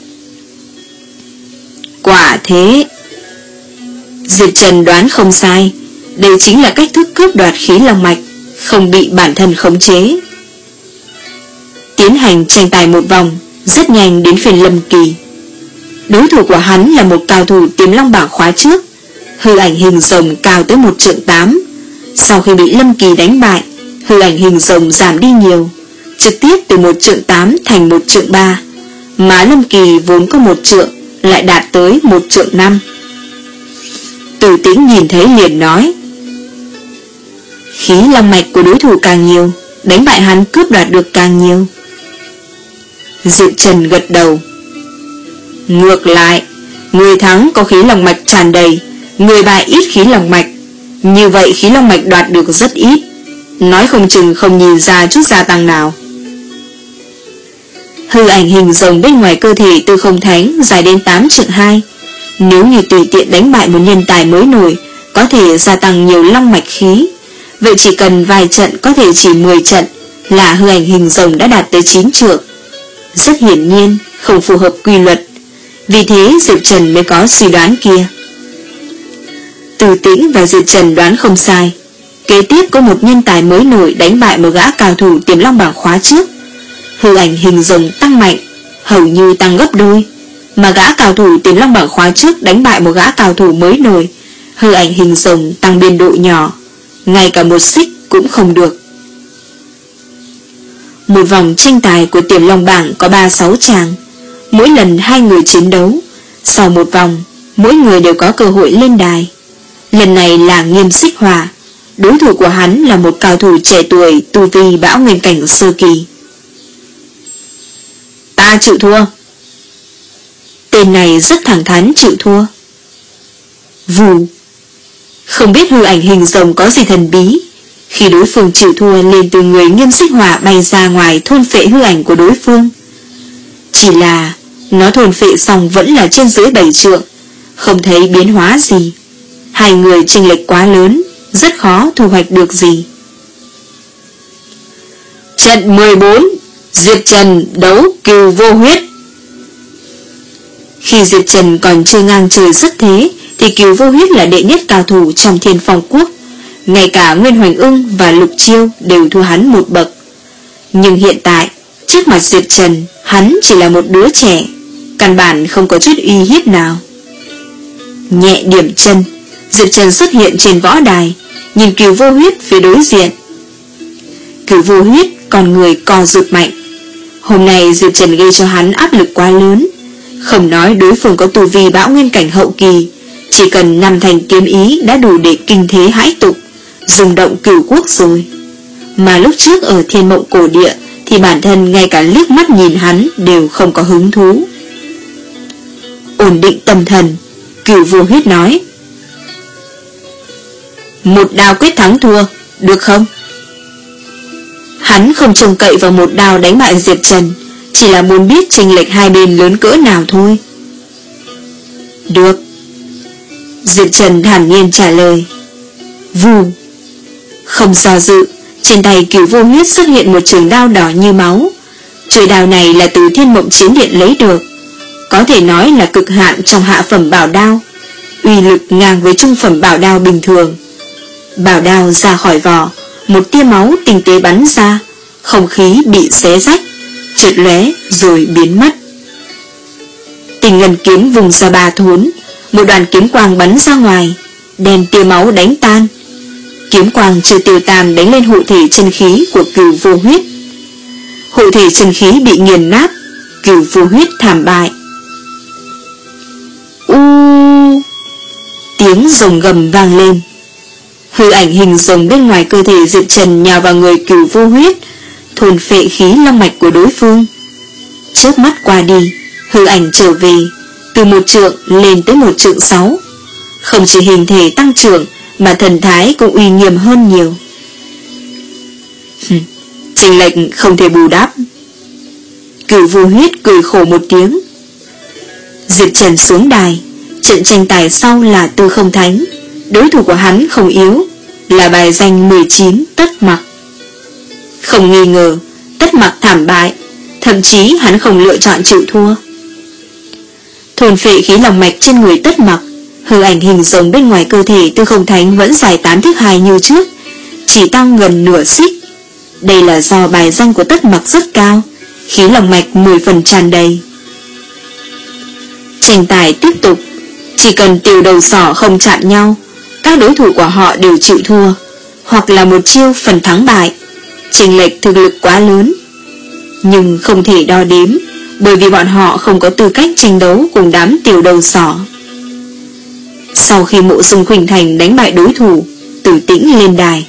Quả thế, Diệp Trần đoán không sai, đây chính là cách thức cướp đoạt khí long mạch, không bị bản thân khống chế. Tiến hành tranh tài một vòng, rất nhanh đến phiên Lâm Kỳ. Đối thủ của hắn là một cao thủ Tiềm Long bảng khóa trước, hư ảnh hình rồng cao tới một trượng tám. Sau khi bị Lâm Kỳ đánh bại, hư ảnh hình rồng giảm đi nhiều, trực tiếp từ một trượng tám thành một trượng ba, mà Lâm Kỳ vốn có một trượng lại đạt tới một trượng năm. Tử Tĩnh nhìn thấy liền nói, khí long mạch của đối thủ càng nhiều, đánh bại hắn cướp đoạt được càng nhiều. Diệp Trần gật đầu, Ngược lại, người thắng có khí long mạch tràn đầy, người bại ít khí long mạch. Như vậy khí long mạch đoạt được rất ít, nói không chừng không nhìn ra chút gia tăng nào. Hư ảnh hình rồng bên ngoài cơ thể Tư Không Thánh dài đến tám trượng hai. Nếu như tùy tiện đánh bại một nhân tài mới nổi, có thể gia tăng nhiều long mạch khí. Vậy chỉ cần vài trận, có thể chỉ mười trận, là hư ảnh hình rồng đã đạt tới chín trượng. Rất hiển nhiên không phù hợp quy luật. Vì thế Diệp Trần mới có suy đoán kia. Từ Tĩnh và Diệp Trần đoán không sai. Kế tiếp có một nhân tài mới nổi đánh bại một gã cao thủ tiềm long bảng khóa trước. Hư ảnh hình rồng tăng mạnh, hầu như tăng gấp đôi. Mà gã cao thủ tiềm long bảng khóa trước đánh bại một gã cao thủ mới nổi, hư ảnh hình rồng tăng biên độ nhỏ, ngay cả một xích cũng không được. Một vòng tranh tài của tiềm long bảng có ba sáu chàng. Mỗi lần hai người chiến đấu, sau một vòng mỗi người đều có cơ hội lên đài. Lần này là Nghiêm Xích Hỏa, đối thủ của hắn là một cao thủ trẻ tuổi tu vi bão nguyên cảnh sơ kỳ. Ta chịu thua. Tên này rất thẳng thắn chịu thua. Vù. Không biết hư ảnh hình rồng có gì thần bí, khi đối phương chịu thua liền từ người Nghiêm Xích Hỏa bay ra ngoài thôn phệ hư ảnh của đối phương. Chỉ là nó thôn phệ xong vẫn là trên dưới bảy trượng, không thấy biến hóa gì. Hai người chênh lệch quá lớn, rất khó thu hoạch được gì. Trận mười bốn, Diệp Trần đấu Cừu Vô Huyết. Khi Diệp Trần còn chưa ngang trời xuất thế thì Cừu Vô Huyết là đệ nhất cao thủ trong Thiên Phong Quốc. Ngay cả Nguyên Hoành Ưng và Lục Chiêu đều thua hắn một bậc. Nhưng hiện tại, trước mặt Diệp Trần, hắn chỉ là một đứa trẻ, căn bản không có chút uy hiếp nào. Nhẹ điểm chân, Diệp Trần xuất hiện trên võ đài, nhìn Cừu Vô Huyết phía đối diện. Cừu Vô Huyết còn người co rụt mạnh. Hôm nay Diệp Trần gây cho hắn áp lực quá lớn. Không nói đối phương có tu vi bão nguyên cảnh hậu kỳ, chỉ cần năm thành kiếm ý đã đủ để kinh thế hãi tục, rung động cửu quốc rồi. Mà lúc trước ở Thiên Mộng Cổ Địa thì bản thân ngay cả liếc mắt nhìn hắn đều không có hứng thú. Ổn định tâm thần, Cừu Vô Huyết nói: một đao quyết thắng thua, được không? Hắn không trông cậy vào một đao đánh bại Diệp Trần, chỉ là muốn biết chênh lệch hai bên lớn cỡ nào thôi. Được. Diệp Trần thản nhiên trả lời. Vù. Không do dự, trên tay Cừu Vô Huyết xuất hiện một trường đao đỏ như máu. Chuôi đao này là từ Thiên Mộng Chiến Điện lấy được, có thể nói là cực hạn trong hạ phẩm bảo đao, uy lực ngang với trung phẩm bảo đao bình thường. Bảo đao ra khỏi vỏ, một tia máu tinh tế bắn ra, không khí bị xé rách, chợt lóe rồi biến mất. Tình ngân kiếm vùng ra ba thốn, một đoàn kiếm quang bắn ra ngoài, đem tia máu đánh tan. Kiếm quang chưa tiêu tan đánh lên hộ thể chân khí của Cừu Vô Huyết. Hộ thể chân khí bị nghiền nát, Cừu Vô Huyết thảm bại. U, tiếng rồng gầm vang lên. Hư ảnh hình rồng bên ngoài cơ thể Diệp Trần nhào vào người Cừu Vô Huyết, thôn phệ khí long mạch của đối phương. Chớp mắt qua đi, hư ảnh trở về, từ một trượng lên tới một trượng sáu. Không chỉ hình thể tăng trưởng, mà thần thái cũng uy nghiêm hơn nhiều. Chênh lệch không thể bù đắp. Cừu Vô Huyết cười khổ một tiếng. Diệp Trần xuống đài. Trận tranh tài sau là Tư Không Thánh, đối thủ của hắn không yếu, là bài danh mười chín Tất Mặc. Không nghi ngờ, Tất Mặc thảm bại, thậm chí hắn không lựa chọn chịu thua. Thôn phệ khí lòng mạch trên người Tất Mặc, hư ảnh hình rồng bên ngoài cơ thể Tư Không Thánh vẫn dài tám thước hai như trước, chỉ tăng gần nửa xích. Đây là do bài danh của Tất Mặc rất cao, khí lòng mạch mười phần tràn đầy. Tranh tài tiếp tục, chỉ cần tiểu đầu sỏ không chạm nhau, các đối thủ của họ đều chịu thua, hoặc là một chiêu phần thắng bại. Chênh lệch thực lực quá lớn, nhưng không thể đo đếm, bởi vì bọn họ không có tư cách tranh đấu cùng đám tiểu đầu sỏ. Sau khi Mộ Dung Khuynh Thành đánh bại đối thủ, Từ Tĩnh lên đài.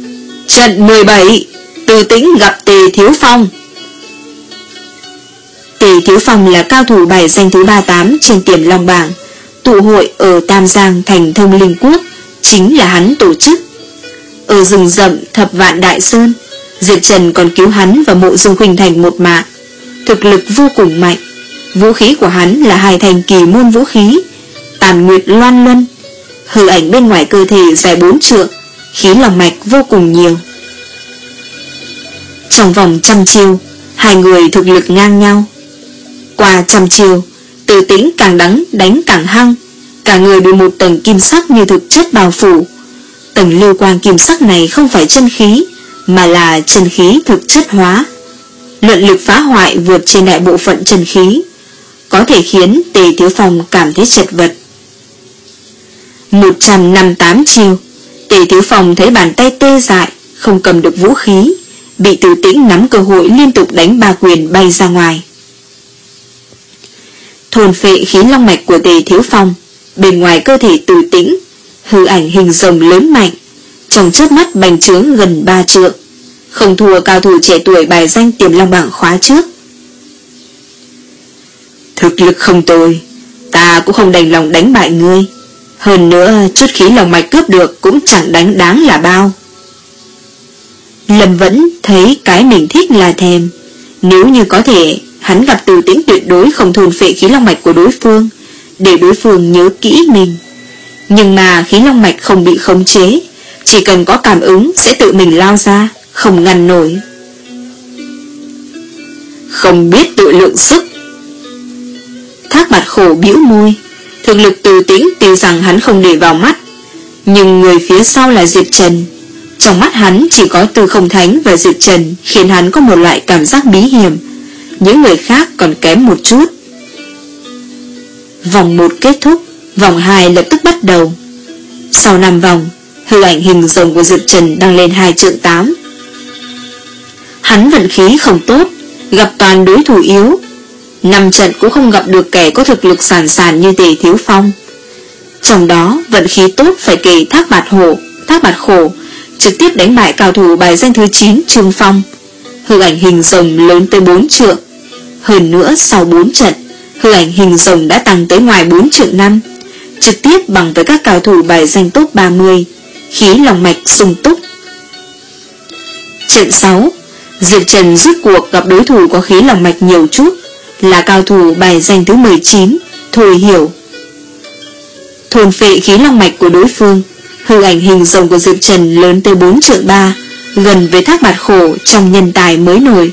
Trận mười bảy, Từ Tĩnh gặp Tề Thiếu Phong. Tề Thiếu Phong là cao thủ bài danh thứ ba mươi tám trên Tiềm Long bảng. Tụ hội ở Tam Giang thành Thông Linh Quốc chính là hắn tổ chức. Ở rừng rậm Thập Vạn Đại Sơn, Diệp Trần còn cứu hắn và Mộ Dương Khuynh Thành một mạng. Thực lực vô cùng mạnh. Vũ khí của hắn là hai thành kỳ môn vũ khí Tàn Nguyệt Loan Luân. Hư ảnh bên ngoài cơ thể dài bốn trượng, khí lòng mạch vô cùng nhiều. Trong vòng trăm chiêu, hai người thực lực ngang nhau. Qua trăm chiêu, Từ Tĩnh càng đắng đánh càng hăng, cả người bị một tầng kim sắc như thực chất bao phủ. Tầng lưu quang kim sắc này không phải chân khí, mà là chân khí thực chất hóa. Luận lực phá hoại vượt trên đại bộ phận chân khí, có thể khiến Tề Thiếu Phong cảm thấy chật vật. Một trăm năm mươi tám chiêu, Tề Thiếu Phong thấy bàn tay tê dại, không cầm được vũ khí, bị Từ Tĩnh nắm cơ hội liên tục đánh ba quyền bay ra ngoài. Thôn phệ khí long mạch của Tề Thiếu Phong, bên ngoài cơ thể Từ Tĩnh, hư ảnh hình rồng lớn mạnh, trong chớp mắt bành trướng gần ba trượng, không thua cao thủ trẻ tuổi bài danh Tiềm Long bảng khóa trước. Thực lực không tồi, ta cũng không đành lòng đánh bại ngươi. Hơn nữa chút khí lòng mạch cướp được cũng chẳng đánh đáng là bao. Lâm vẫn thấy cái mình thích là thèm. Nếu như có thể, hắn gặp Từ Tĩnh tuyệt đối không thôn phệ khí long mạch của đối phương, để đối phương nhớ kỹ mình. Nhưng mà khí long mạch không bị khống chế, chỉ cần có cảm ứng sẽ tự mình lao ra, không ngăn nổi. Không biết tự lượng sức. Thác Bạt Khổ bĩu môi. Thực lực Từ Tĩnh tuy rằng hắn không để vào mắt, nhưng người phía sau là Diệp Trần. Trong mắt hắn chỉ có Tư Không Thánh và Diệp Trần, khiến hắn có một loại cảm giác bí hiểm. Những người khác còn kém một chút. Vòng một kết thúc, vòng hai lập tức bắt đầu. Sau năm vòng, hư ảnh hình rồng của Diệp Trần đang lên hai trượng tám. Hắn vận khí không tốt, gặp toàn đối thủ yếu. Năm trận cũng không gặp được kẻ có thực lực sàn sàn như Tề Thiếu Phong. Trong đó vận khí tốt phải kể Thác Bạt Hổ, Thác Bạt Khổ trực tiếp đánh bại cao thủ bài danh thứ chín Trương Phong. Hư ảnh hình rồng lớn tới bốn trượng. Hơn nữa sau bốn trận, hư ảnh hình rồng đã tăng tới ngoài bốn trượng năm, trực tiếp bằng với các cao thủ bài danh top ba mươi, khí lòng mạch sung túc. Trận sáu, Diệp Trần rút cuộc gặp đối thủ có khí lòng mạch nhiều chút, là cao thủ bài danh thứ mười chín, Thôi Hiểu. Thôn phệ khí long mạch của đối phương, hư ảnh hình rồng của Diệp Trần lớn tới bốn trượng ba, gần với Thác Bạt Khổ trong nhân tài mới nổi.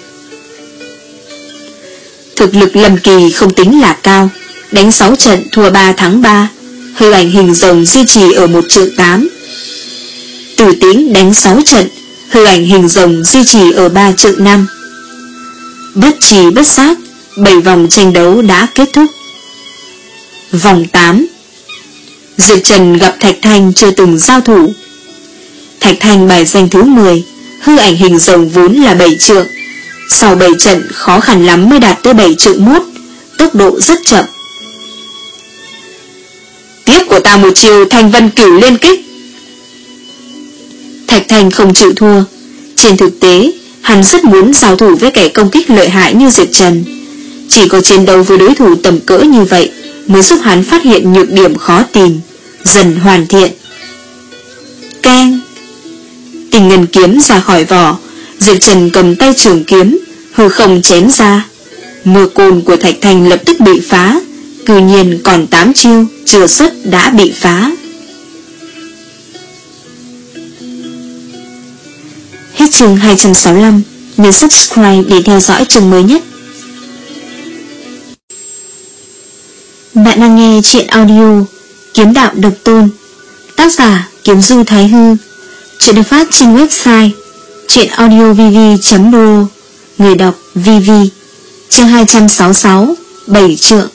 Thực lực Lâm Kỳ không tính là cao, đánh sáu trận thua ba thắng ba, hư ảnh hình rồng duy trì ở một trượng tám. Từ Tĩnh đánh sáu trận, hư ảnh hình rồng duy trì ở ba trượng năm. Bất trì bất giác, bảy vòng tranh đấu đã kết thúc. Vòng tám, Diệp Trần gặp Thạch Thanh chưa từng giao thủ. Thạch Thanh bài danh thứ mười, hư ảnh hình rồng vốn là bảy trượng, sau bảy trận khó khăn lắm mới đạt tới bảy trượng mốt, tốc độ rất chậm. Tiếp của ta một chiều Thanh Vân Cửu liên kích. Thạch Thanh không chịu thua. Trên thực tế, hắn rất muốn giao thủ với kẻ công kích lợi hại như Diệp Trần. Chỉ có chiến đấu với đối thủ tầm cỡ như vậy mới giúp hắn phát hiện nhược điểm khó tìm, dần hoàn thiện. Keng! Tình ngân kiếm ra khỏi vỏ, Diệp Trần cầm tay trường kiếm, hư không chém ra. Mưa côn của Thạch Thanh lập tức bị phá, cư nhiên còn tám chiêu chưa xuất đã bị phá. Hết chương hai trăm sáu mươi lăm, nhớ subscribe để theo dõi chương mới nhất. Bạn đang nghe truyện audio Kiếm Đạo Độc Tôn, tác giả Kiếm Du Thái Hư. Chuyện được phát trên website chuyenaudiovv chấm đô, người đọc vê vê. Chương hai trăm sáu mươi sáu, bảy trượng.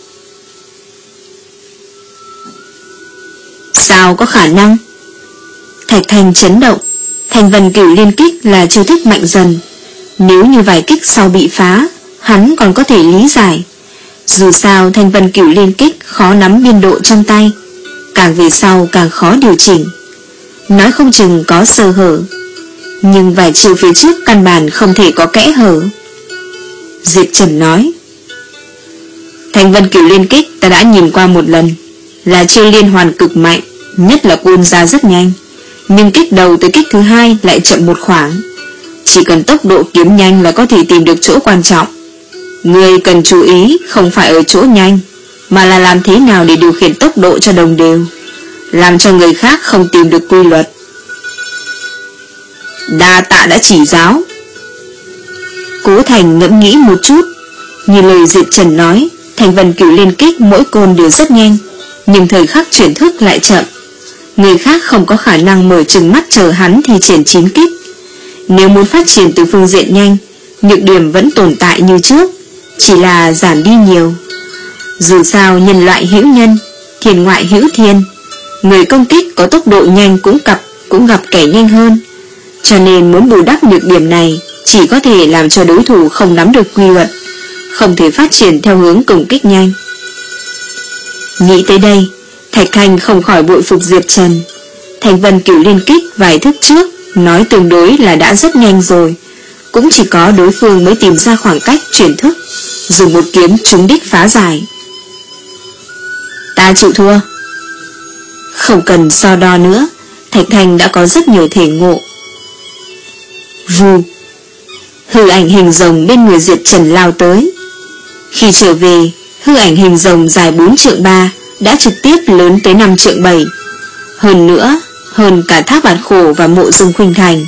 Sao có khả năng? Thạch Thanh chấn động. Thanh Vân Cửu liên kích là chiêu thức mạnh dần. Nếu như vài kích sau bị phá, hắn còn có thể lý giải. Dù sao Thanh Vân Cửu liên kích khó nắm biên độ trong tay, càng về sau càng khó điều chỉnh, nói không chừng có sơ hở. Nhưng vài chiêu phía trước căn bản không thể có kẽ hở. Diệp Trần nói, Thành Vân Cửu Liên Kích ta đã nhìn qua một lần, là chiêu liên hoàn cực mạnh, nhất là cuôn ra rất nhanh, nhưng kích đầu tới kích thứ hai lại chậm một khoảng. Chỉ cần tốc độ kiếm nhanh là có thể tìm được chỗ quan trọng. Ngươi cần chú ý không phải ở chỗ nhanh, mà là làm thế nào để điều khiển tốc độ cho đồng đều, làm cho người khác không tìm được quy luật. Đa tạ đã chỉ giáo. Cố Thành ngẫm nghĩ một chút. Như lời Diệp Trần nói, Thành Vân Cửu Liên Kích mỗi côn đều rất nhanh, nhưng thời khắc chuyển thức lại chậm. Người khác không có khả năng mở trừng mắt chờ hắn thi triển chín kích. Nếu muốn phát triển từ phương diện nhanh, nhược điểm vẫn tồn tại như trước, chỉ là giảm đi nhiều. Dù sao nhân loại hữu nhân, thiên ngoại hữu thiên, người công kích có tốc độ nhanh cũng gặp cũng gặp kẻ nhanh hơn. Cho nên muốn bù đắp nhược điểm này, chỉ có thể làm cho đối thủ không nắm được quy luật, không thể phát triển theo hướng công kích nhanh. Nghĩ tới đây, Thạch Thanh không khỏi bội phục Diệp Trần. Thành Vân Cửu Liên Kích vài thức trước nói tương đối là đã rất nhanh rồi, cũng chỉ có đối phương mới tìm ra khoảng cách chuyển thức, dùng một kiếm trúng đích phá giải. Ta chịu thua. Không cần so đo nữa, Thạch Thanh đã có rất nhiều thể ngộ. Vù, hư ảnh hình rồng bên người Diệp Trần lao tới. Khi trở về, hư ảnh hình rồng dài bốn trượng ba đã trực tiếp lớn tới năm trượng bảy, hơn nữa hơn cả Thác Bạt Khổ và Mộ Dung Khuynh Thành.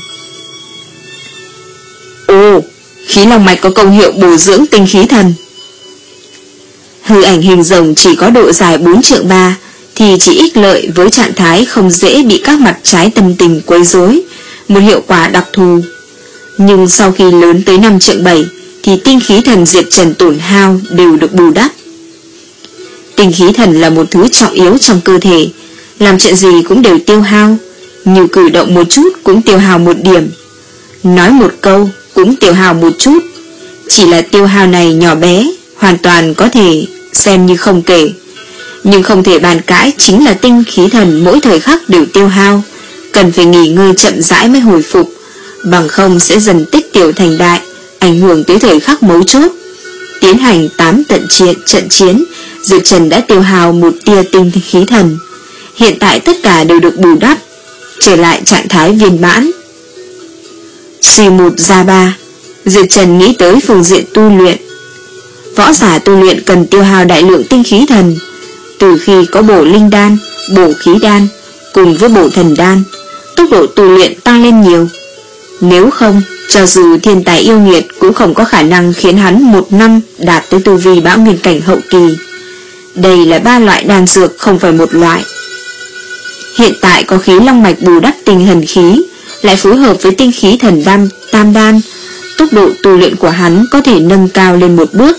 Ồ, khí long mạch có công hiệu bổ dưỡng tinh khí thần. Hư ảnh hình rồng chỉ có độ dài bốn trượng ba thì chỉ ích lợi với trạng thái không dễ bị các mặt trái tâm tình quấy rối, một hiệu quả đặc thù. Nhưng sau khi lớn tới năm trượng bảy thì tinh khí thần Diệp Trần tổn hao đều được bù đắp. Tinh khí thần là một thứ trọng yếu trong cơ thể, làm chuyện gì cũng đều tiêu hao, nhiều cử động một chút cũng tiêu hao một điểm, nói một câu cũng tiêu hao một chút. Chỉ là tiêu hao này nhỏ bé, hoàn toàn có thể xem như không kể. Nhưng không thể bàn cãi chính là tinh khí thần mỗi thời khắc đều tiêu hao, cần phải nghỉ ngơi chậm rãi mới hồi phục, bằng không sẽ dần tích tiểu thành đại, ảnh hưởng tới thời khắc mấu chốt. Tiến hành tám tận chiến, trận chiến, Diệp Trần đã tiêu hao một tia tinh khí thần. Hiện tại tất cả đều được bù đắp, trở lại trạng thái viên mãn. Suy một ra ba, Diệp Trần nghĩ tới phương diện tu luyện. Võ giả tu luyện cần tiêu hao đại lượng tinh khí thần. Từ khi có bổ linh đan, bổ khí đan cùng với bổ thần đan, tốc độ tu luyện tăng lên nhiều. Nếu không, cho dù thiên tài yêu nghiệt cũng không có khả năng khiến hắn một năm đạt tới tu vi bão nguyên cảnh hậu kỳ. Đây là ba loại đan dược, không phải một loại. Hiện tại có khí long mạch bù đắp tinh thần khí, lại phối hợp với tinh khí thần đan, tam đan, tốc độ tu luyện của hắn có thể nâng cao lên một bước.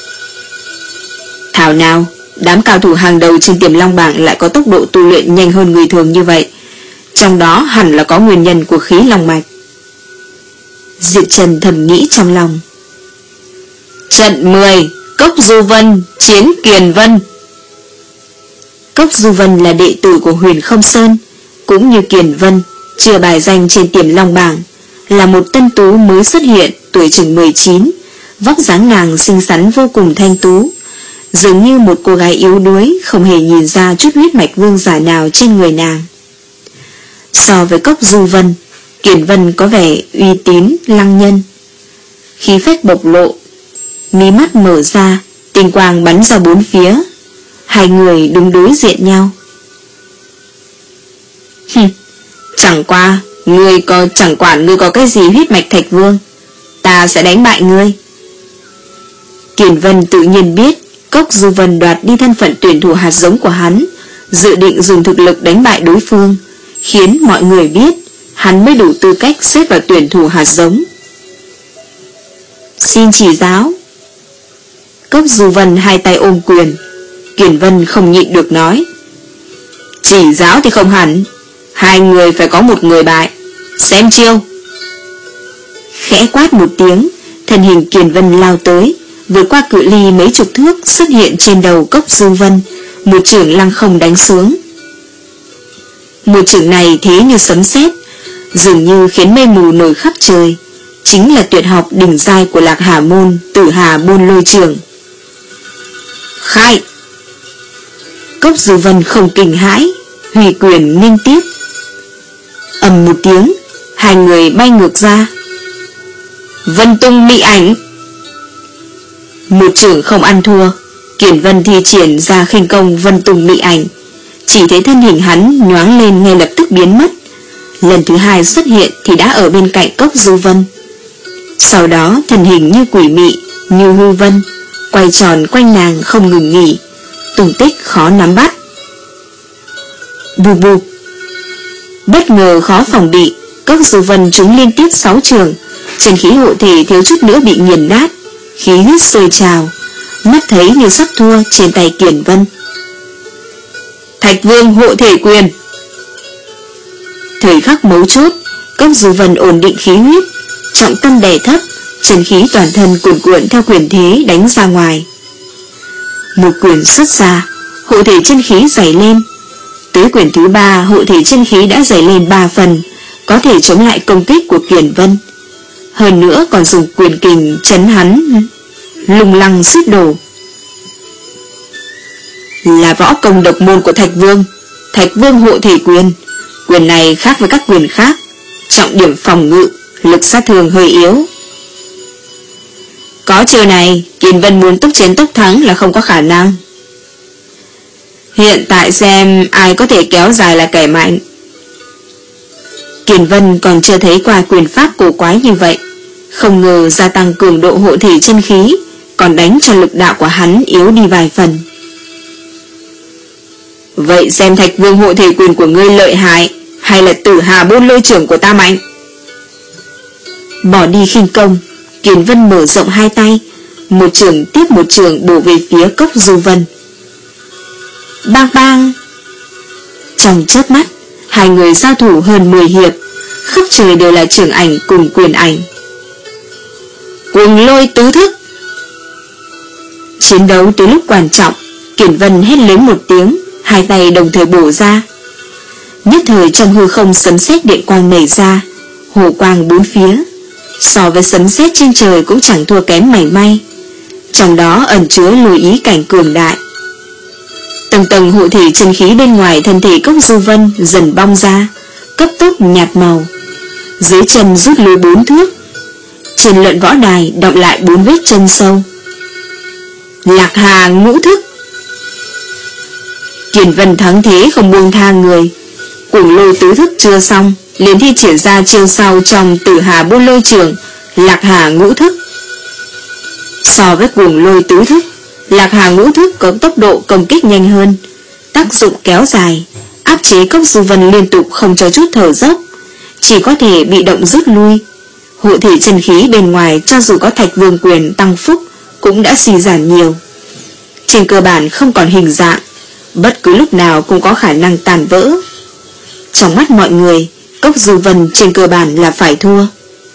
Thảo nào, đám cao thủ hàng đầu trên Tiềm Long bảng lại có tốc độ tu luyện nhanh hơn người thường như vậy. Trong đó hẳn là có nguyên nhân của khí long mạch. Diệp Trần thầm nghĩ trong lòng. Trận mười, Cốc Du Vân chiến Kiền Vân. Cốc Du Vân là đệ tử của Huyền Không Sơn, cũng như Kiền Vân, chưa bài danh trên Tiềm Long bảng, là một tân tú mới xuất hiện, tuổi chừng mười chín, vóc dáng nàng xinh xắn vô cùng thanh tú, dường như một cô gái yếu đuối, không hề nhìn ra chút huyết mạch vương giả nào trên người nàng. So với Cốc Du Vân, Kiền Vân có vẻ uy tín lăng nhân, khí phách bộc lộ, mí mắt mở ra, tinh quang bắn ra bốn phía. Hai người đứng đối diện nhau. Hừm, chẳng qua ngươi có chẳng quản ngươi có cái gì huyết mạch Thạch Vương, ta sẽ đánh bại ngươi. Kiền Vân tự nhiên biết Cốc Du Vân đoạt đi thân phận tuyển thủ hạt giống của hắn, dự định dùng thực lực đánh bại đối phương, khiến mọi người biết hắn mới đủ tư cách xếp vào tuyển thủ hạt giống. Xin chỉ giáo. Cốc Du Vân hai tay ôm quyền. Kiền Vân không nhịn được nói. Chỉ giáo thì không hẳn, hai người phải có một người bại. Xem chiêu. Khẽ quát một tiếng, thân hình Kiền Vân lao tới, vượt qua cự ly mấy chục thước, xuất hiện trên đầu Cốc Du Vân, một chưởng lăng không đánh xuống. Một chưởng này thế như sấm sét, dường như khiến mây mù nổi khắp trời, chính là tuyệt học đỉnh giai của Lạc Hà môn, Tử Hà Bôn Lôi Chưởng. Khai. Cốc Dư Vân không kinh hãi, huy quyền nghênh tiếp. Ầm một tiếng, hai người bay ngược ra. Vân tung mị ảnh. Một trưởng không ăn thua, Kiền Vân thi triển ra khinh công vân tung mị ảnh. Chỉ thấy thân hình hắn nhoáng lên ngay lập tức biến mất. Lần thứ hai xuất hiện thì đã ở bên cạnh Cốc Dư Vân. Sau đó thân hình như quỷ mị, như hư vân, quay tròn quanh nàng không ngừng nghỉ, tung tích khó nắm bắt. Bù bù. Bất ngờ khó phòng bị, Cốc Dư Vân trúng liên tiếp sáu trường, chân khí hộ thể thiếu chút nữa bị nghiền nát, khí huyết sôi trào, mắt thấy như sắp thua trên tay Kiền Vân. Thạch Vương hộ thể quyền. Thời khắc mấu chốt, Cốc Dư Vân ổn định khí huyết, trọng tâm đè thấp, chân khí toàn thân cuồn cuộn theo quyền thế đánh ra ngoài. Một quyền xuất ra, hộ thể chân khí dày lên. Tới quyền thứ ba, hộ thể chân khí đã dày lên ba phần, có thể chống lại công kích của Kiền Vân. Hơn nữa còn dùng quyền kình chấn hắn lung lăng suýt đổ. Là võ công độc môn của Thạch Vương, Thạch Vương hộ thể quyền. Quyền này khác với các quyền khác, trọng điểm phòng ngự, lực sát thương hơi yếu. Có chiều này, Kiền Vân muốn tốc chiến tốc thắng là không có khả năng. Hiện tại xem ai có thể kéo dài là kẻ mạnh. Kiền Vân còn chưa thấy qua quyền pháp cổ quái như vậy, không ngờ gia tăng cường độ hộ thể chân khí, còn đánh cho lực đạo của hắn yếu đi vài phần. Vậy xem Thạch Vương hộ thể quyền của ngươi lợi hại, hay là Tử Hà Bôn Lôi trưởng của ta mạnh? Bỏ đi khinh công, Kiền Vân mở rộng hai tay, một trường tiếp một trường bổ về phía Cốc Dư Vân. Bang bang. Trong chớp mắt, hai người giao thủ hơn mười hiệp, khắp trời đều là trường ảnh cùng quyền ảnh. Cuồng lôi tứ thức. Chiến đấu tới lúc quan trọng, Kiền Vân hét lớn một tiếng, hai tay đồng thời bổ ra. Nhất thời trong hư không sấm sét điện quang nảy ra, hồ quang bốn phía, so với sấm sét trên trời cũng chẳng thua kém mảy may. Trong đó ẩn chứa lùi ý cảnh cường đại. Tầng tầng hộ thể chân khí bên ngoài thân thể Cốc Dư Vân dần bong ra, cấp tốc nhạt màu. Dưới chân rút lui bốn thước, trên lợn võ đài đọng lại bốn vết chân sâu. Lạc Hà ngũ thức. Kiền Vân thắng thế không buông tha người. Cuồng lôi tứ thức chưa xong, liền thi triển ra chiêu sau trong Tử Hà Bôn Lôi trưởng, Lạc Hà ngũ thức. So với cuồng lôi tứ thức, Lạc Hà ngũ thức có tốc độ công kích nhanh hơn, tác dụng kéo dài, áp chế Cốc Dư Vân liên tục không cho chút thở dốc, chỉ có thể bị động rút lui. Hộ thể chân khí bên ngoài cho dù có Thạch Vương quyền tăng phúc cũng đã suy giảm nhiều, trên cơ bản không còn hình dạng, bất cứ lúc nào cũng có khả năng tàn vỡ. Trong mắt mọi người, Cốc Dư Vân trên cơ bản là phải thua.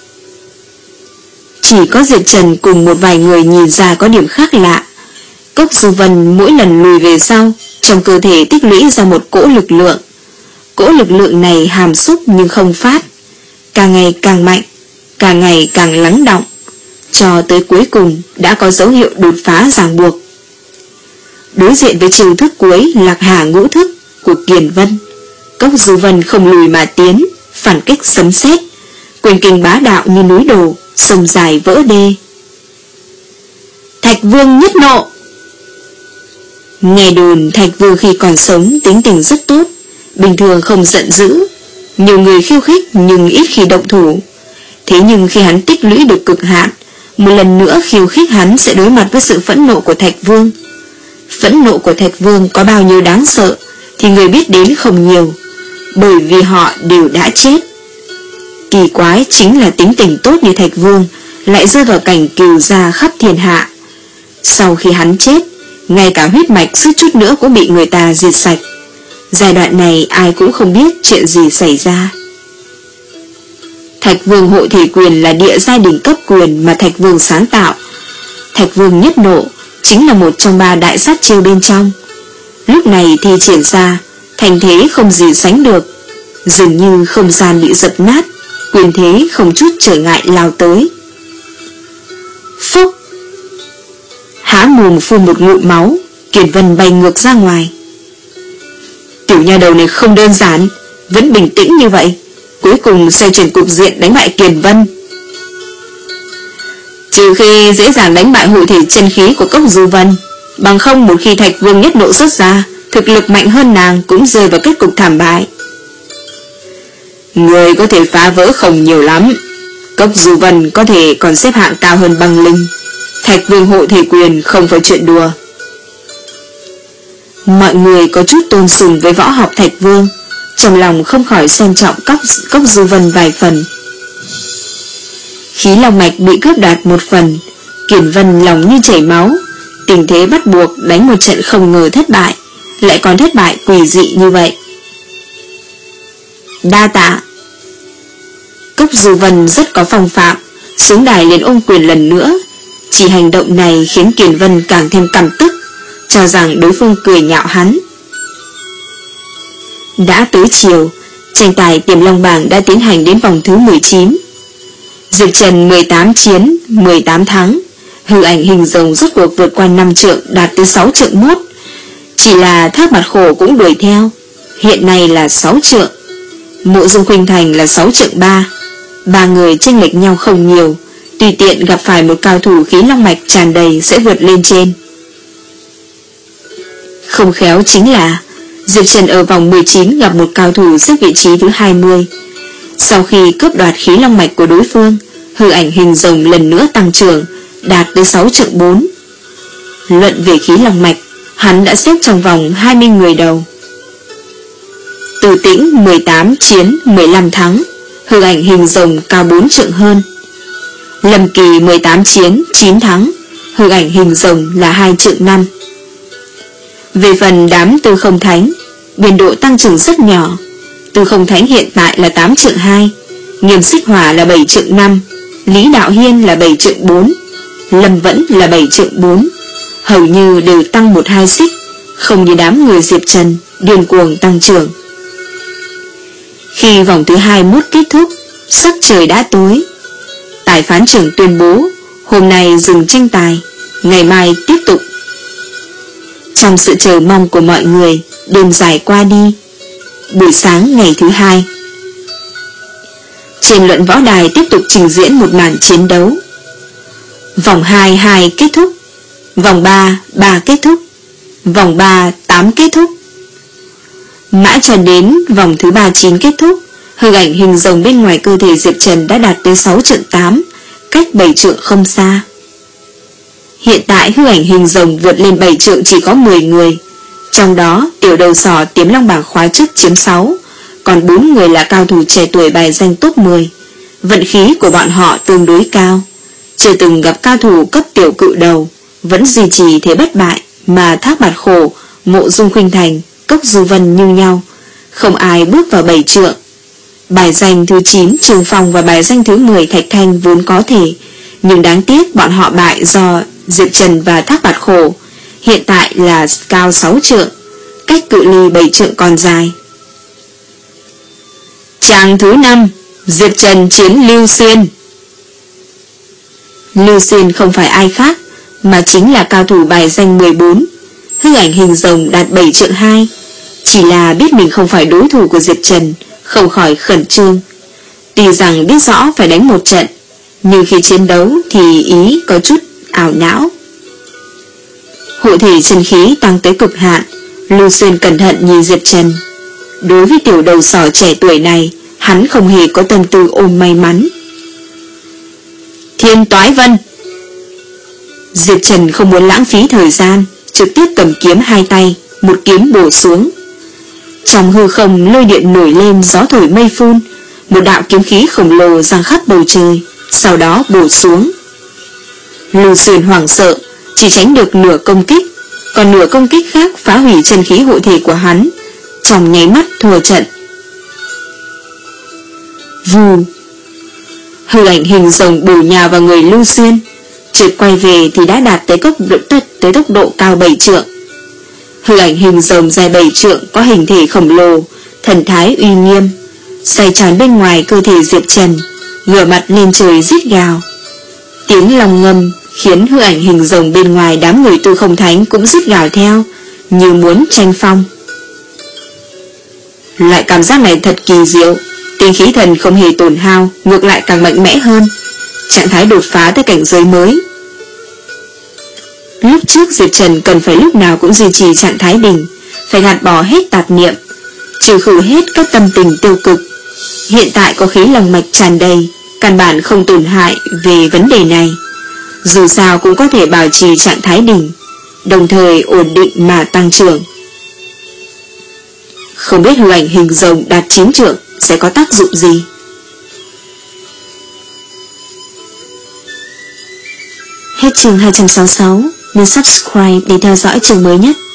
Chỉ có Diệp Trần cùng một vài người nhìn ra có điểm khác lạ. Cốc Dư Vân mỗi lần lùi về sau, trong cơ thể tích lũy ra một cỗ lực lượng. Cỗ lực lượng này hàm xúc nhưng không phát, càng ngày càng mạnh, càng ngày càng lắng đọng, cho tới cuối cùng đã có dấu hiệu đột phá ràng buộc. Đối diện với chiêu thức cuối Lạc Hà ngũ thức của Kiền Vân, Cốc Dư Vân không lùi mà tiến, phản kích sấm sét, quyền kình bá đạo như núi đổ, sông dài vỡ đê. Thạch Vương nhất nộ. Nghe đồn Thạch Vương khi còn sống tính tình rất tốt, bình thường không giận dữ, nhiều người khiêu khích nhưng ít khi động thủ. Thế nhưng khi hắn tích lũy được cực hạn, một lần nữa khiêu khích hắn sẽ đối mặt với sự phẫn nộ của Thạch Vương. Phẫn nộ của Thạch Vương có bao nhiêu đáng sợ thì người biết đến không nhiều, bởi vì họ đều đã chết. Kỳ quái chính là tính tình tốt như Thạch Vương lại rơi vào cảnh cừu gia khắp thiên hạ. Sau khi hắn chết, ngay cả huyết mạch suýt chút nữa cũng bị người ta diệt sạch. Giai đoạn này ai cũng không biết chuyện gì xảy ra. Thạch Vương hộ thể quyền là địa giai đỉnh cấp quyền mà Thạch Vương sáng tạo. Thạch Vương nhất nộ chính là một trong ba đại sát chiêu bên trong. Lúc này thì triển ra, thành thế không gì sánh được, dường như không gian bị dập nát, quyền thế không chút trở ngại lao tới. Phúc! Há mồm phun một ngụm máu, Kiền Vân bay ngược ra ngoài. Tiểu nha đầu này không đơn giản, vẫn bình tĩnh như vậy, cuối cùng xoay chuyển cục diện đánh bại Kiền Vân. Trừ khi dễ dàng đánh bại hộ thể chân khí của Cốc Du Vân, bằng không một khi Thạch Vương nhất nộ xuất ra, thực lực mạnh hơn nàng cũng rơi vào kết cục thảm bại. Người có thể phá vỡ không nhiều lắm, Cốc Du Vân có thể còn xếp hạng cao hơn Băng Linh, Thạch Vương hộ thể quyền không phải chuyện đùa. Mọi người có chút tôn sùng với võ học Thạch Vương, trong lòng không khỏi xem trọng Cốc, Cốc Du Vân vài phần. Khí long mạch bị cướp đoạt một phần, Kiền Vân lòng như chảy máu, tình thế bắt buộc đánh một trận không ngờ thất bại, lại còn thất bại quỷ dị như vậy. Đa tạ. Cốc Du Vân rất có phong phạm, xuống đài liền ôm quyền lần nữa. Chỉ hành động này khiến Kiền Vân càng thêm căm tức, cho rằng đối phương cười nhạo hắn. Đã tới chiều, tranh tài Tiềm Long bảng đã tiến hành đến vòng thứ mười chín. Diệp Trần mười tám chiến, mười tám thắng, hư ảnh hình rồng rốt cuộc vượt qua năm trượng, đạt tới sáu trượng mốt. Chỉ là Thác Bạt Khổ cũng đuổi theo, hiện nay là sáu trượng. Mộ Dung Khuynh Thành là sáu trượng ba. Ba người chênh lệch nhau không nhiều, tùy tiện gặp phải một cao thủ khí long mạch tràn đầy sẽ vượt lên trên. Không khéo chính là Diệp Trần ở vòng mười chín gặp một cao thủ xếp vị trí thứ hai mươi. Sau khi cướp đoạt khí long mạch của đối phương, hư ảnh hình rồng lần nữa tăng trưởng, đạt tới sáu trượng bốn. Luận về khí long mạch, hắn đã xếp trong vòng hai mươi người đầu. Từ Tĩnh mười tám chiến, mười lăm thắng, hư ảnh hình rồng cao bốn trượng hơn. Lâm Kỳ mười tám chiến, chín thắng, hư ảnh hình rồng là hai trượng năm. Về phần đám Tư Không Thánh, biên độ tăng trưởng rất nhỏ. Tư Không Thánh hiện tại là tám trượng hai, Nghiêm Xích Hỏa là bảy trượng năm, Lý Đạo Hiên là bảy trượng bốn, Lâm Vẫn là bảy trượng bốn, hầu như đều tăng một hai xích, không như đám người Diệp Trần điên cuồng tăng trưởng. Khi vòng thứ hai mươi mốt kết thúc, sắc trời đã tối. Tài phán trưởng tuyên bố hôm nay dừng tranh tài, ngày mai tiếp tục. Trong sự chờ mong của mọi người, đêm dài qua đi. Buổi sáng ngày thứ hai, trên luận võ đài tiếp tục trình diễn một màn chiến đấu. Vòng hai hai kết thúc, vòng ba ba kết thúc, vòng ba tám kết thúc. Mãi cho đến vòng thứ ba chín kết thúc, hư ảnh hình rồng bên ngoài cơ thể Diệp Trần đã đạt tới sáu trượng tám, cách bảy trượng không xa. Hiện tại hư ảnh hình rồng vượt lên bảy trượng chỉ có mười người, trong đó tiểu đầu sỏ Tiềm Long bảng khóa trước chiếm sáu, còn bốn người là cao thủ trẻ tuổi bài danh top mười. Vận khí của bọn họ tương đối cao, chưa từng gặp cao thủ cấp tiểu cự đầu, vẫn duy trì thế bất bại, mà Thác Bạt Khổ, Mộ Dung Khuynh Thành, Cốc Du Vân như nhau, không ai bước vào bảy trượng. Bài danh thứ chín Trường Phong và bài danh thứ mười Thạch Thanh vốn có thể, nhưng đáng tiếc bọn họ bại do Diệp Trần và Thác Bạt Khổ. Hiện tại là cao sáu trượng, cách cự ly bảy trượng còn dài. Chàng thứ năm, Diệp Trần chiến Lưu Xuyên. Lưu Xuyên không phải ai khác, mà chính là cao thủ bài danh mười bốn, hư ảnh hình rồng đạt bảy trượng hai. Chỉ là biết mình không phải đối thủ của Diệp Trần, không khỏi khẩn trương. Tuy rằng biết rõ phải đánh một trận, nhưng khi chiến đấu thì ý có chút ảo não. Hộ thể chân khí tăng tới cực hạn, Lưu Xuyên cẩn thận nhìn Diệp Trần. Đối với tiểu đầu sỏ trẻ tuổi này, hắn không hề có tâm tư ôm may mắn. Thiên Toái Vân. Diệp Trần không muốn lãng phí thời gian, trực tiếp cầm kiếm hai tay, một kiếm bổ xuống. Trong hư không lôi điện nổi lên, gió thổi mây phun, một đạo kiếm khí khổng lồ giăng khắp bầu trời, sau đó bổ xuống. Lưu Xuyên hoảng sợ, chỉ tránh được nửa công kích, còn nửa công kích khác phá hủy chân khí hộ thể của hắn, trong nháy mắt thua trận. Vù. Hư ảnh hình rồng bổ nhào vào người Lưu Xuyên, trượt quay về thì đã đạt tới tốc độ, tới tốc độ cao bảy trượng. Hư ảnh hình rồng dài bảy trượng có hình thể khổng lồ, thần thái uy nghiêm, xoay tròn bên ngoài cơ thể Diệp Trần, ngửa mặt lên trời rít gào. Tiếng lòng ngâm khiến hư ảnh hình rồng bên ngoài đám người tu không thánh cũng rít gào theo, như muốn tranh phong. Loại cảm giác này thật kỳ diệu, tinh khí thần không hề tổn hao, ngược lại càng mạnh mẽ hơn, trạng thái đột phá tới cảnh giới mới. Lúc trước Diệp Trần cần phải lúc nào cũng duy trì trạng thái đỉnh, phải gạt bỏ hết tạp niệm, trừ khử hết các tâm tình tiêu cực. Hiện tại có khí lòng mạch tràn đầy, căn bản không tổn hại về vấn đề này. Dù sao cũng có thể bảo trì trạng thái đỉnh, đồng thời ổn định mà tăng trưởng. Không biết hư ảnh hình rồng đạt chín trượng sẽ có tác dụng gì. Hết chương hai trăm sáu mươi sáu, nhấn subscribe để theo dõi chương mới nhất.